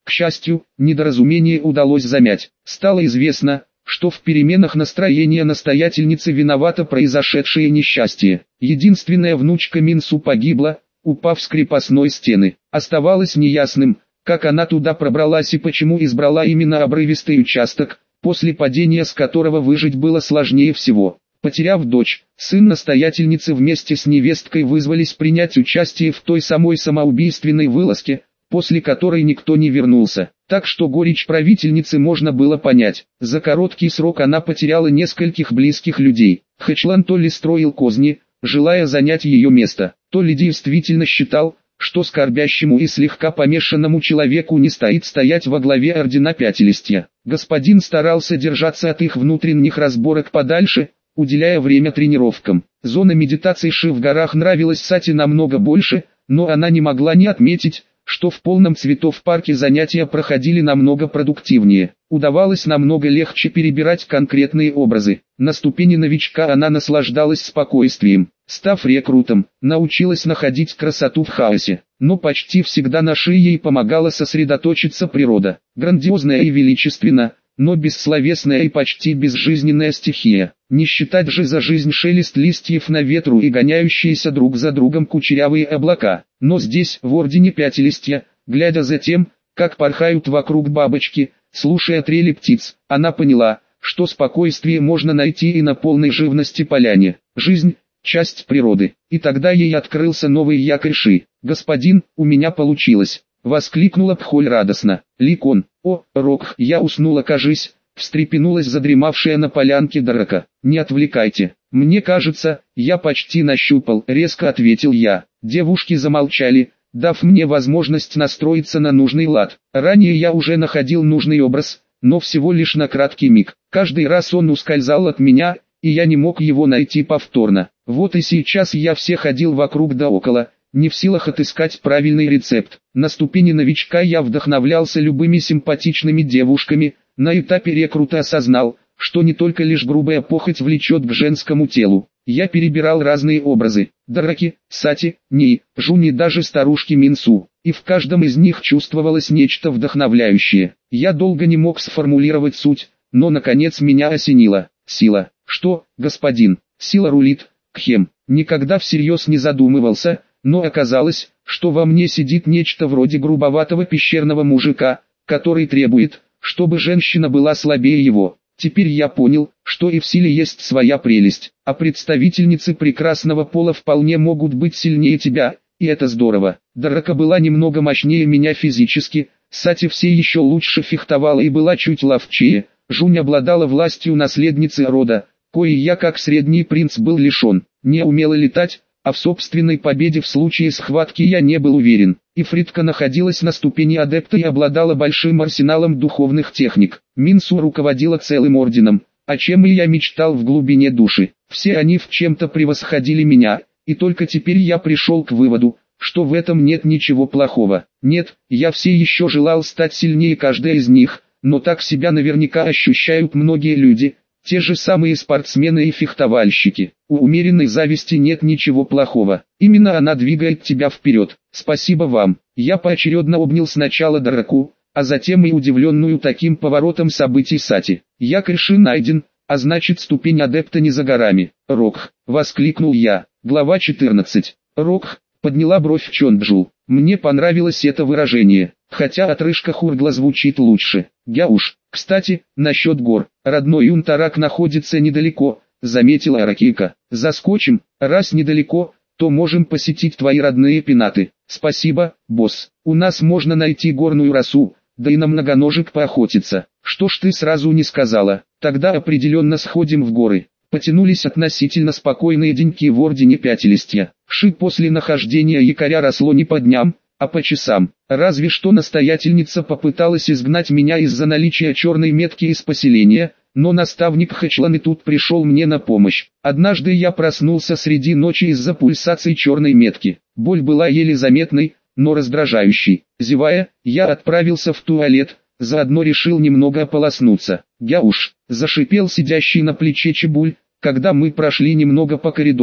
К счастью, недоразумение удалось замять. Стало известно, что в переменах настроения настоятельницы виновато произошедшее несчастье. Единственная внучка Минсу погибла, упав с крепостной стены. Оставалось неясным, как она туда пробралась и почему избрала именно обрывистый участок, после падения с которого выжить было сложнее всего. Потеряв дочь, сын настоятельницы вместе с невесткой вызвались принять участие в той самой самоубийственной вылазке, после которой никто не вернулся. Так что горечь правительницы можно было понять. За короткий срок она потеряла нескольких близких людей. Хэчлан то ли строил козни, желая занять ее место, то ли действительно считал, что скорбящему и слегка помешанному человеку не стоит стоять во главе ордена Пятилистья. Господин старался держаться от их внутренних разборок подальше, уделяя время тренировкам. Зона медитации Ши в горах нравилась Сати намного больше, но она не могла не отметить, что в полном цветов парке занятия проходили намного продуктивнее. Удавалось намного легче перебирать конкретные образы. На ступени новичка она наслаждалась спокойствием. Став рекрутом, научилась находить красоту в хаосе. Но почти всегда на Ши ей помогала сосредоточиться природа. Грандиозная и величественна, но бессловесная и почти безжизненная стихия. Не считать же за жизнь шелест листьев на ветру и гоняющиеся друг за другом кучерявые облака. Но здесь, в Ордене Пятилистья, глядя за тем, как порхают вокруг бабочки, слушая трели птиц, она поняла, что спокойствие можно найти и на полной живности поляне. Жизнь – часть природы. И тогда ей открылся новый якорь Ши. «Господин, у меня получилось!» — воскликнула Пхоль радостно. «Ликон, о, Рок, я уснула, кажись!» — встрепенулась задремавшая на полянке Дарака. «Не отвлекайте. Мне кажется, я почти нащупал», — резко ответил я. Девушки замолчали, дав мне возможность настроиться на нужный лад. Ранее я уже находил нужный образ, но всего лишь на краткий миг. Каждый раз он ускользал от меня, и я не мог его найти повторно. Вот и сейчас я все ходил вокруг да около, не в силах отыскать правильный рецепт. На ступени новичка я вдохновлялся любыми симпатичными девушками, на этапе рекрута осознал, что не только лишь грубая похоть влечет к женскому телу. Я перебирал разные образы: Дараки, Сати, Ни, Жуни, даже старушки Минсу, и в каждом из них чувствовалось нечто вдохновляющее. Я долго не мог сформулировать суть, но наконец меня осенило. Сила. Что, господин? Сила рулит. Кхем. Никогда всерьез не задумывался, но оказалось, что во мне сидит нечто вроде грубоватого пещерного мужика, который требует, чтобы женщина была слабее его. Теперь я понял, что и в силе есть своя прелесть, а представительницы прекрасного пола вполне могут быть сильнее тебя, и это здорово. Дарака была немного мощнее меня физически, Сати все еще лучше фехтовала и была чуть ловчее, Жунь обладала властью наследницы рода, коей я как средний принц был лишен. Не умела летать, а в собственной победе в случае схватки я не был уверен. Ифритка находилась на ступени адепта и обладала большим арсеналом духовных техник. Минсу руководила целым орденом, о чем и я мечтал в глубине души. Все они в чем-то превосходили меня, и только теперь я пришел к выводу, что в этом нет ничего плохого. Нет, я все еще желал стать сильнее каждой из них, но так себя наверняка ощущают многие люди, те же самые спортсмены и фехтовальщики. У умеренной зависти нет ничего плохого. Именно она двигает тебя вперед. Спасибо вам. Я поочередно обнял сначала Дараку, а затем и удивленную таким поворотом событий Сати. Якорь Ши найден, а значит ступень адепта не за горами. Рокх, воскликнул я. Глава четырнадцать. Рокх, подняла бровь Чонджу. Мне понравилось это выражение, хотя отрыжка Хургла звучит лучше. Гяуш, кстати, насчет гор. Родной Юнтарак находится недалеко, заметила Аракика. Заскочим, раз недалеко, то можем посетить твои родные пенаты. Спасибо, босс. У нас можно найти горную росу, да и на многоножек поохотиться. Что ж ты сразу не сказала? Тогда определенно сходим в горы. Потянулись относительно спокойные деньки в Ордене Пятилистья. Ши после нахождения якоря росло не по дням, а по часам. Разве что настоятельница попыталась изгнать меня из-за наличия черной метки из поселения, но наставник Хэчлан и тут пришел мне на помощь. Однажды я проснулся среди ночи из-за пульсации черной метки. Боль была еле заметной, но раздражающей. Зевая, я отправился в туалет, заодно решил немного ополоснуться. «Гяуш!» – зашипел сидящий на плече Чебуль, когда мы прошли немного по коридору.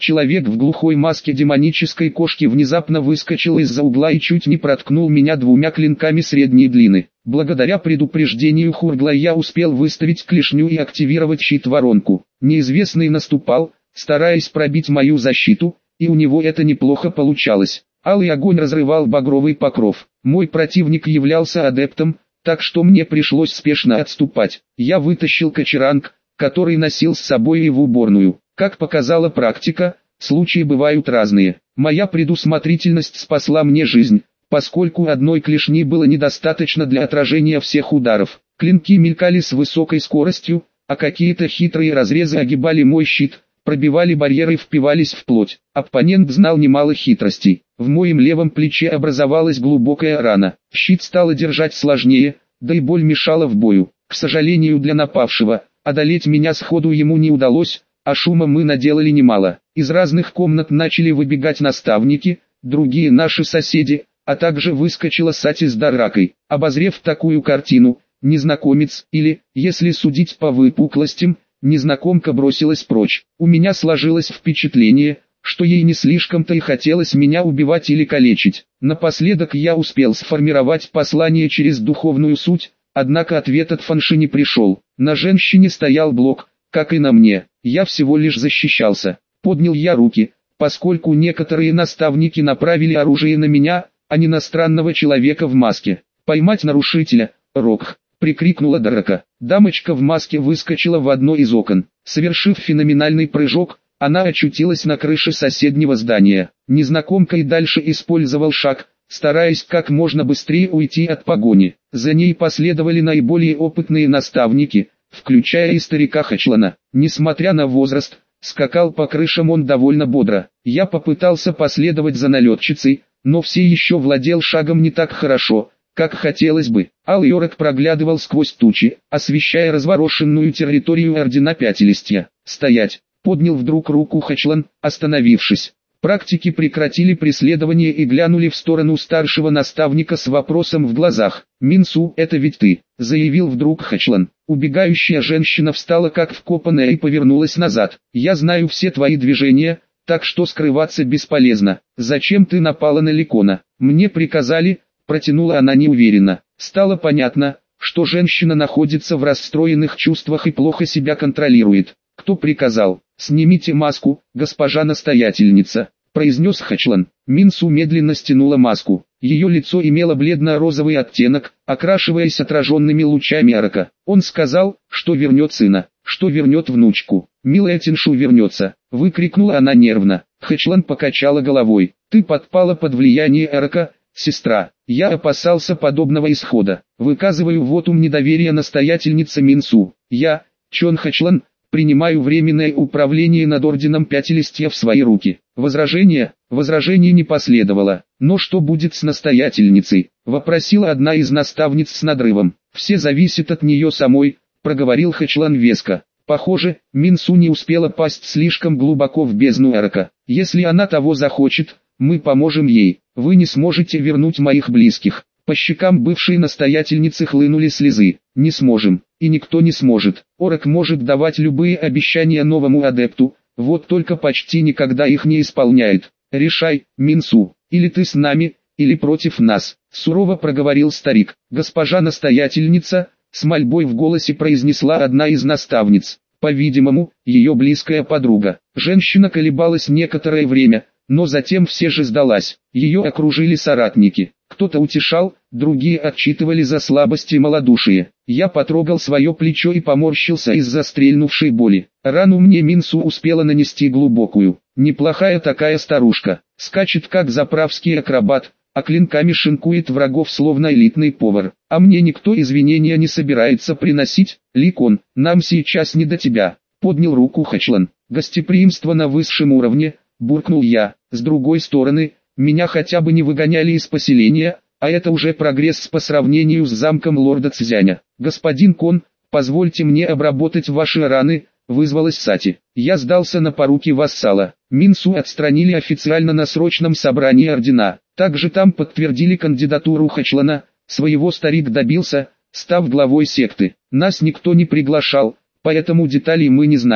Человек в глухой маске демонической кошки внезапно выскочил из-за угла и чуть не проткнул меня двумя клинками средней длины. Благодаря предупреждению Хургла я успел выставить клешню и активировать щит-воронку. Неизвестный наступал, стараясь пробить мою защиту, и у него это неплохо получалось. Алый огонь разрывал багровый покров. Мой противник являлся адептом, так что мне пришлось спешно отступать. Я вытащил кочеранг, который носил с собой и в уборную. Как показала практика, случаи бывают разные. Моя предусмотрительность спасла мне жизнь, поскольку одной клешни было недостаточно для отражения всех ударов. Клинки мелькали с высокой скоростью, а какие-то хитрые разрезы огибали мой щит, пробивали барьеры и впивались в плоть. Оппонент знал немало хитростей. В моем левом плече образовалась глубокая рана. Щит стало держать сложнее, да и боль мешала в бою. К сожалению для напавшего, одолеть меня сходу ему не удалось, а шума мы наделали немало. Из разных комнат начали выбегать наставники, другие наши соседи, а также выскочила Сати с Даракой. Обозрев такую картину, незнакомец, или, если судить по выпуклостям, незнакомка бросилась прочь. У меня сложилось впечатление, что ей не слишком-то и хотелось меня убивать или калечить. Напоследок я успел сформировать послание через духовную суть, однако ответ от Фанши не пришел. На женщине стоял блок, как и на мне. Я всего лишь защищался. Поднял я руки, поскольку некоторые наставники направили оружие на меня, а не на странного человека в маске. «Поймать нарушителя, Рокх!» — прикрикнула Дарака. Дамочка в маске выскочила в одно из окон. Совершив феноменальный прыжок, она очутилась на крыше соседнего здания. Незнакомка и дальше использовал шаг, стараясь как можно быстрее уйти от погони. За ней последовали наиболее опытные наставники, включая и старика Хачлана. Несмотря на возраст, скакал по крышам он довольно бодро. Я попытался последовать за налетчицей, но все еще владел шагом не так хорошо, как хотелось бы. Алый орок проглядывал сквозь тучи, освещая разворошенную территорию Ордена Пятилистья. «Стоять!» — поднял вдруг руку Хачлан, остановившись. Практики прекратили преследование и глянули в сторону старшего наставника с вопросом в глазах. «Минсу, это ведь ты», — заявил вдруг Хачлан. Убегающая женщина встала как вкопанная и повернулась назад. «Я знаю все твои движения, так что скрываться бесполезно. Зачем ты напала на Ликона?» «Мне приказали», — протянула она неуверенно. Стало понятно, что женщина находится в расстроенных чувствах и плохо себя контролирует. «Кто приказал?» «Снимите маску, госпожа настоятельница», — произнес Хачлан. Минсу медленно стянула маску. Ее лицо имело бледно-розовый оттенок, окрашиваясь отраженными лучами арака. Он сказал, что вернет сына, что вернет внучку. «Милая Тиншу вернется», — выкрикнула она нервно. Хачлан покачала головой. «Ты подпала под влияние арака, сестра. Я опасался подобного исхода. Выказываю вотум недоверия настоятельнице Минсу. Я, Чон Хачлан, принимаю временное управление над Орденом Пятилистья в свои руки». Возражения, возражений не последовало. «Но что будет с настоятельницей?» — вопросила одна из наставниц с надрывом. «Все зависит от нее самой», — проговорил Хачлан веско. Похоже, Минсу не успела пасть слишком глубоко в бездну арака. «Если она того захочет, мы поможем ей. Вы не сможете вернуть моих близких». По щекам бывшей настоятельницы хлынули слезы. «Не сможем, и никто не сможет. Орак может давать любые обещания новому адепту, вот только почти никогда их не исполняет. Решай, Минсу, или ты с нами, или против нас», — сурово проговорил старик. «Госпожа настоятельница», — с мольбой в голосе произнесла одна из наставниц, по-видимому, ее близкая подруга. Женщина колебалась некоторое время, но затем все же сдалась. Ее окружили соратники. Кто-то утешал, другие отчитывали за слабость и малодушие. Я потрогал свое плечо и поморщился из-за стрельнувшей боли. Рану мне Минсу успела нанести глубокую. Неплохая такая старушка. Скачет как заправский акробат, а клинками шинкует врагов словно элитный повар. А мне никто извинения не собирается приносить. Ликон, нам сейчас не до тебя. Поднял руку Хачлан. Гостеприимство на высшем уровне, буркнул я. С другой стороны, меня хотя бы не выгоняли из поселения, а это уже прогресс по сравнению с замком лорда Цзяня. «Господин Кон, позвольте мне обработать ваши раны», — вызвалась Сати. Я сдался на поруки вассала. Минсу отстранили официально на срочном собрании ордена. Также там подтвердили кандидатуру Хачлана, своего старик добился, став главой секты. Нас никто не приглашал, поэтому деталей мы не знали.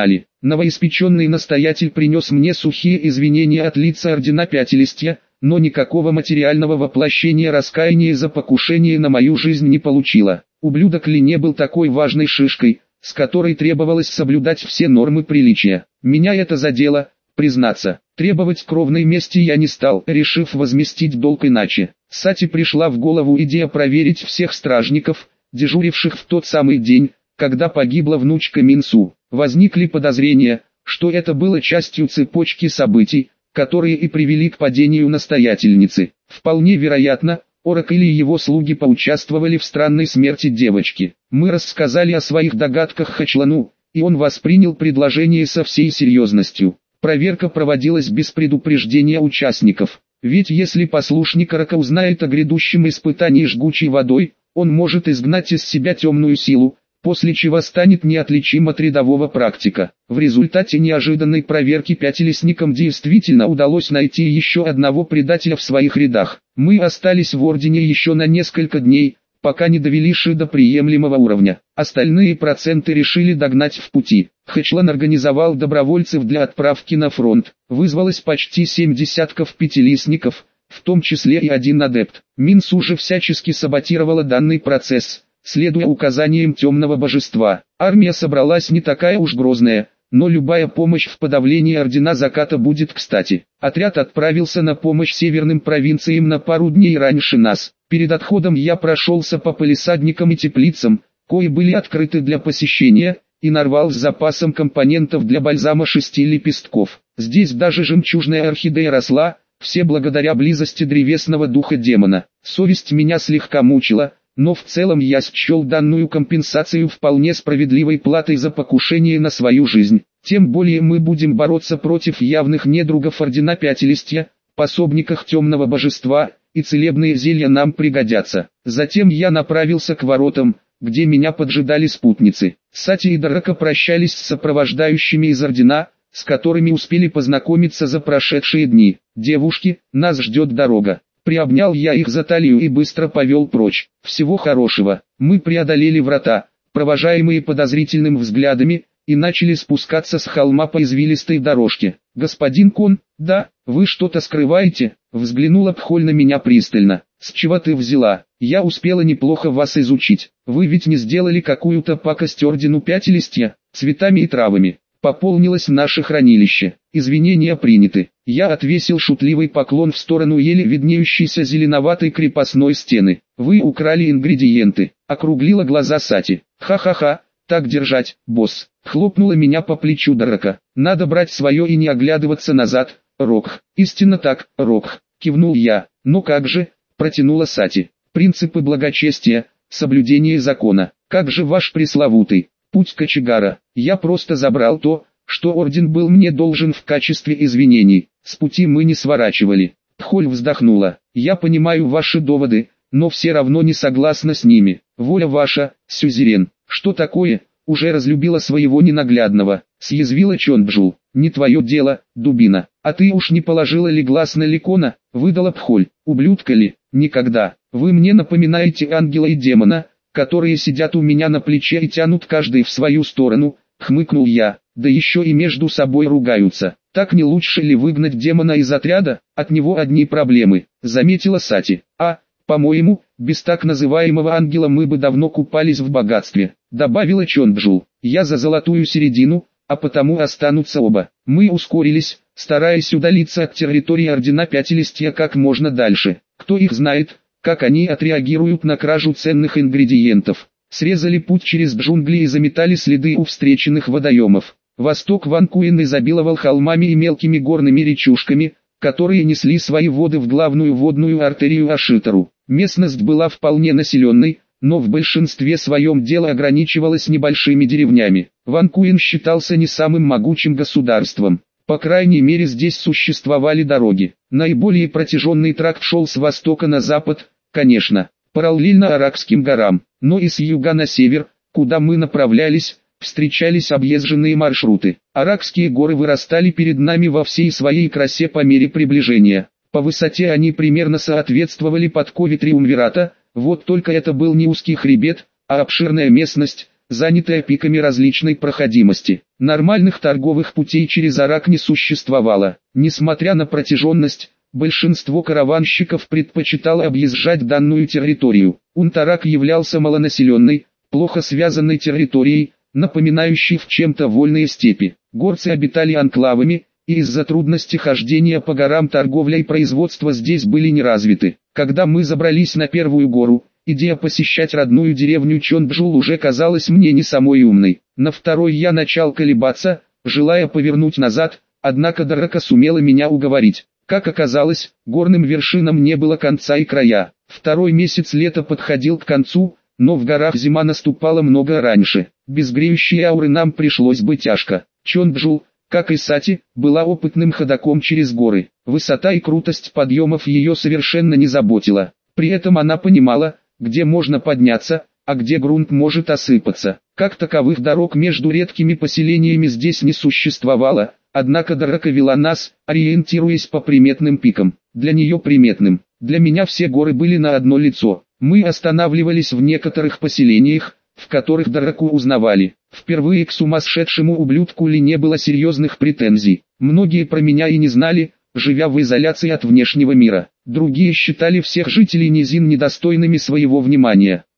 Новоиспеченный настоятель принес мне сухие извинения от лица ордена Пятилистья, но никакого материального воплощения раскаяния за покушение на мою жизнь не получило. Ублюдок ли не был такой важной шишкой, с которой требовалось соблюдать все нормы приличия. Меня это задело, признаться. Требовать кровной мести я не стал, решив возместить долг иначе. Сати пришла в голову идея проверить всех стражников, дежуривших в тот самый день, когда погибла внучка Минсу. Возникли подозрения, что это было частью цепочки событий, которые и привели к падению настоятельницы. Вполне вероятно, Орак или его слуги поучаствовали в странной смерти девочки. Мы рассказали о своих догадках Хачлану, и он воспринял предложение со всей серьезностью. Проверка проводилась без предупреждения участников. Ведь если послушник Орака узнает о грядущем испытании жгучей водой, он может изгнать из себя темную силу, после чего станет неотличим от рядового практика. В результате неожиданной проверки пятилистникам действительно удалось найти еще одного предателя в своих рядах. Мы остались в Ордене еще на несколько дней, пока не довели Ши до приемлемого уровня. Остальные проценты решили догнать в пути. Хачлан организовал добровольцев для отправки на фронт. Вызвалось почти семь десятков пятилистников, в том числе и один адепт. Минсу же всячески саботировала данный процесс, следуя указаниям темного божества. Армия собралась не такая уж грозная, но любая помощь в подавлении Ордена Заката будет кстати. Отряд отправился на помощь северным провинциям на пару дней раньше нас. Перед отходом я прошелся по палисадникам и теплицам, кои были открыты для посещения, и нарвал с запасом компонентов для бальзама шести лепестков. Здесь даже жемчужная орхидея росла, все благодаря близости древесного духа демона. Совесть меня слегка мучила, но в целом я счел данную компенсацию вполне справедливой платой за покушение на свою жизнь. Тем более мы будем бороться против явных недругов Ордена Пятилистья, пособниках темного божества, и целебные зелья нам пригодятся. Затем я направился к воротам, где меня поджидали спутницы. Сати и Дарака прощались с сопровождающими из Ордена, с которыми успели познакомиться за прошедшие дни. «Девушки, нас ждет дорога». Приобнял я их за талию и быстро повел прочь. Всего хорошего. Мы преодолели врата, провожаемые подозрительным взглядами, и начали спускаться с холма по извилистой дорожке. «Господин Кон, да, вы что-то скрываете?» Взглянула Пхоль на меня пристально. «С чего ты взяла? Я успела неплохо вас изучить. Вы ведь не сделали какую-то пакость Ордену Пятилистья, цветами и травами?» Пополнилось наше хранилище. Извинения приняты. Я отвесил шутливый поклон в сторону еле виднеющейся зеленоватой крепостной стены. Вы украли ингредиенты. Округлила глаза Сати. Ха-ха-ха, так держать, босс. Хлопнула меня по плечу Дарака. Надо брать свое и не оглядываться назад, Рокх. Истинно так, Рокх. Кивнул я. Ну как же, протянула Сати. Принципы благочестия, соблюдение закона. Как же ваш пресловутый путь кочегара? Я просто забрал то, что Орден был мне должен в качестве извинений. С пути мы не сворачивали. Пхоль вздохнула. Я понимаю ваши доводы, но все равно не согласна с ними. Воля ваша, сюзерен. Что такое? Уже разлюбила своего ненаглядного. Съязвила Чонбджул. Не твое дело, дубина. А ты уж не положила ли глаз на Ликона? Выдала Пхоль. Ублюдка ли? Никогда. Вы мне напоминаете ангела и демона, которые сидят у меня на плече и тянут каждый в свою сторону, хмыкнул я, да еще и между собой ругаются. Так не лучше ли выгнать демона из отряда? От него одни проблемы, заметила Сати. А, по-моему, без так называемого ангела мы бы давно купались в богатстве, добавила Чонбджул. Я за золотую середину, а потому останутся оба. Мы ускорились, стараясь удалиться от территории Ордена Пятилистья как можно дальше. Кто их знает, как они отреагируют на кражу ценных ингредиентов. Срезали путь через джунгли и заметали следы у встреченных водоемов. Восток Ванкуин изобиловал холмами и мелкими горными речушками, которые несли свои воды в главную водную артерию Ашитару. Местность была вполне населенной, но в большинстве своем дело ограничивалось небольшими деревнями. Ванкуин считался не самым могучим государством. По крайней мере здесь существовали дороги. Наиболее протяженный тракт шел с востока на запад, конечно, параллельно Аракским горам, но и с юга на север, куда мы направлялись, встречались объезженные маршруты. Аракские горы вырастали перед нами во всей своей красе по мере приближения. По высоте они примерно соответствовали подкове Триумвирата, вот только это был не узкий хребет, а обширная местность, занятая пиками различной проходимости. Нормальных торговых путей через Арак не существовало. Несмотря на протяженность, большинство караванщиков предпочитало объезжать данную территорию. Унтарак являлся малонаселенной, плохо связанной территорией, напоминающей в чем-то вольные степи. Горцы обитали анклавами, и из-за трудности хождения по горам торговля и производство здесь были не развиты. Когда мы забрались на первую гору, идея посещать родную деревню Чонджул уже казалась мне не самой умной. На второй я начал колебаться, желая повернуть назад, однако Дарака сумела меня уговорить. Как оказалось, горным вершинам не было конца и края. Второй месяц лета подходил к концу, но в горах зима наступала много раньше. Без греющей ауры нам пришлось бы тяжко. Чонджул, как и Сати, была опытным ходоком через горы. Высота и крутость подъемов ее совершенно не заботила. При этом она понимала, где можно подняться, а где грунт может осыпаться. Как таковых дорог между редкими поселениями здесь не существовало, однако Дарака вела нас, ориентируясь по приметным пикам. Для нее приметным. Для меня все горы были на одно лицо. Мы останавливались в некоторых поселениях, в которых Дараку узнавали. Впервые к сумасшедшему ублюдку Ли не было серьезных претензий. Многие про меня и не знали, живя в изоляции от внешнего мира. Другие считали всех жителей низин недостойными своего внимания.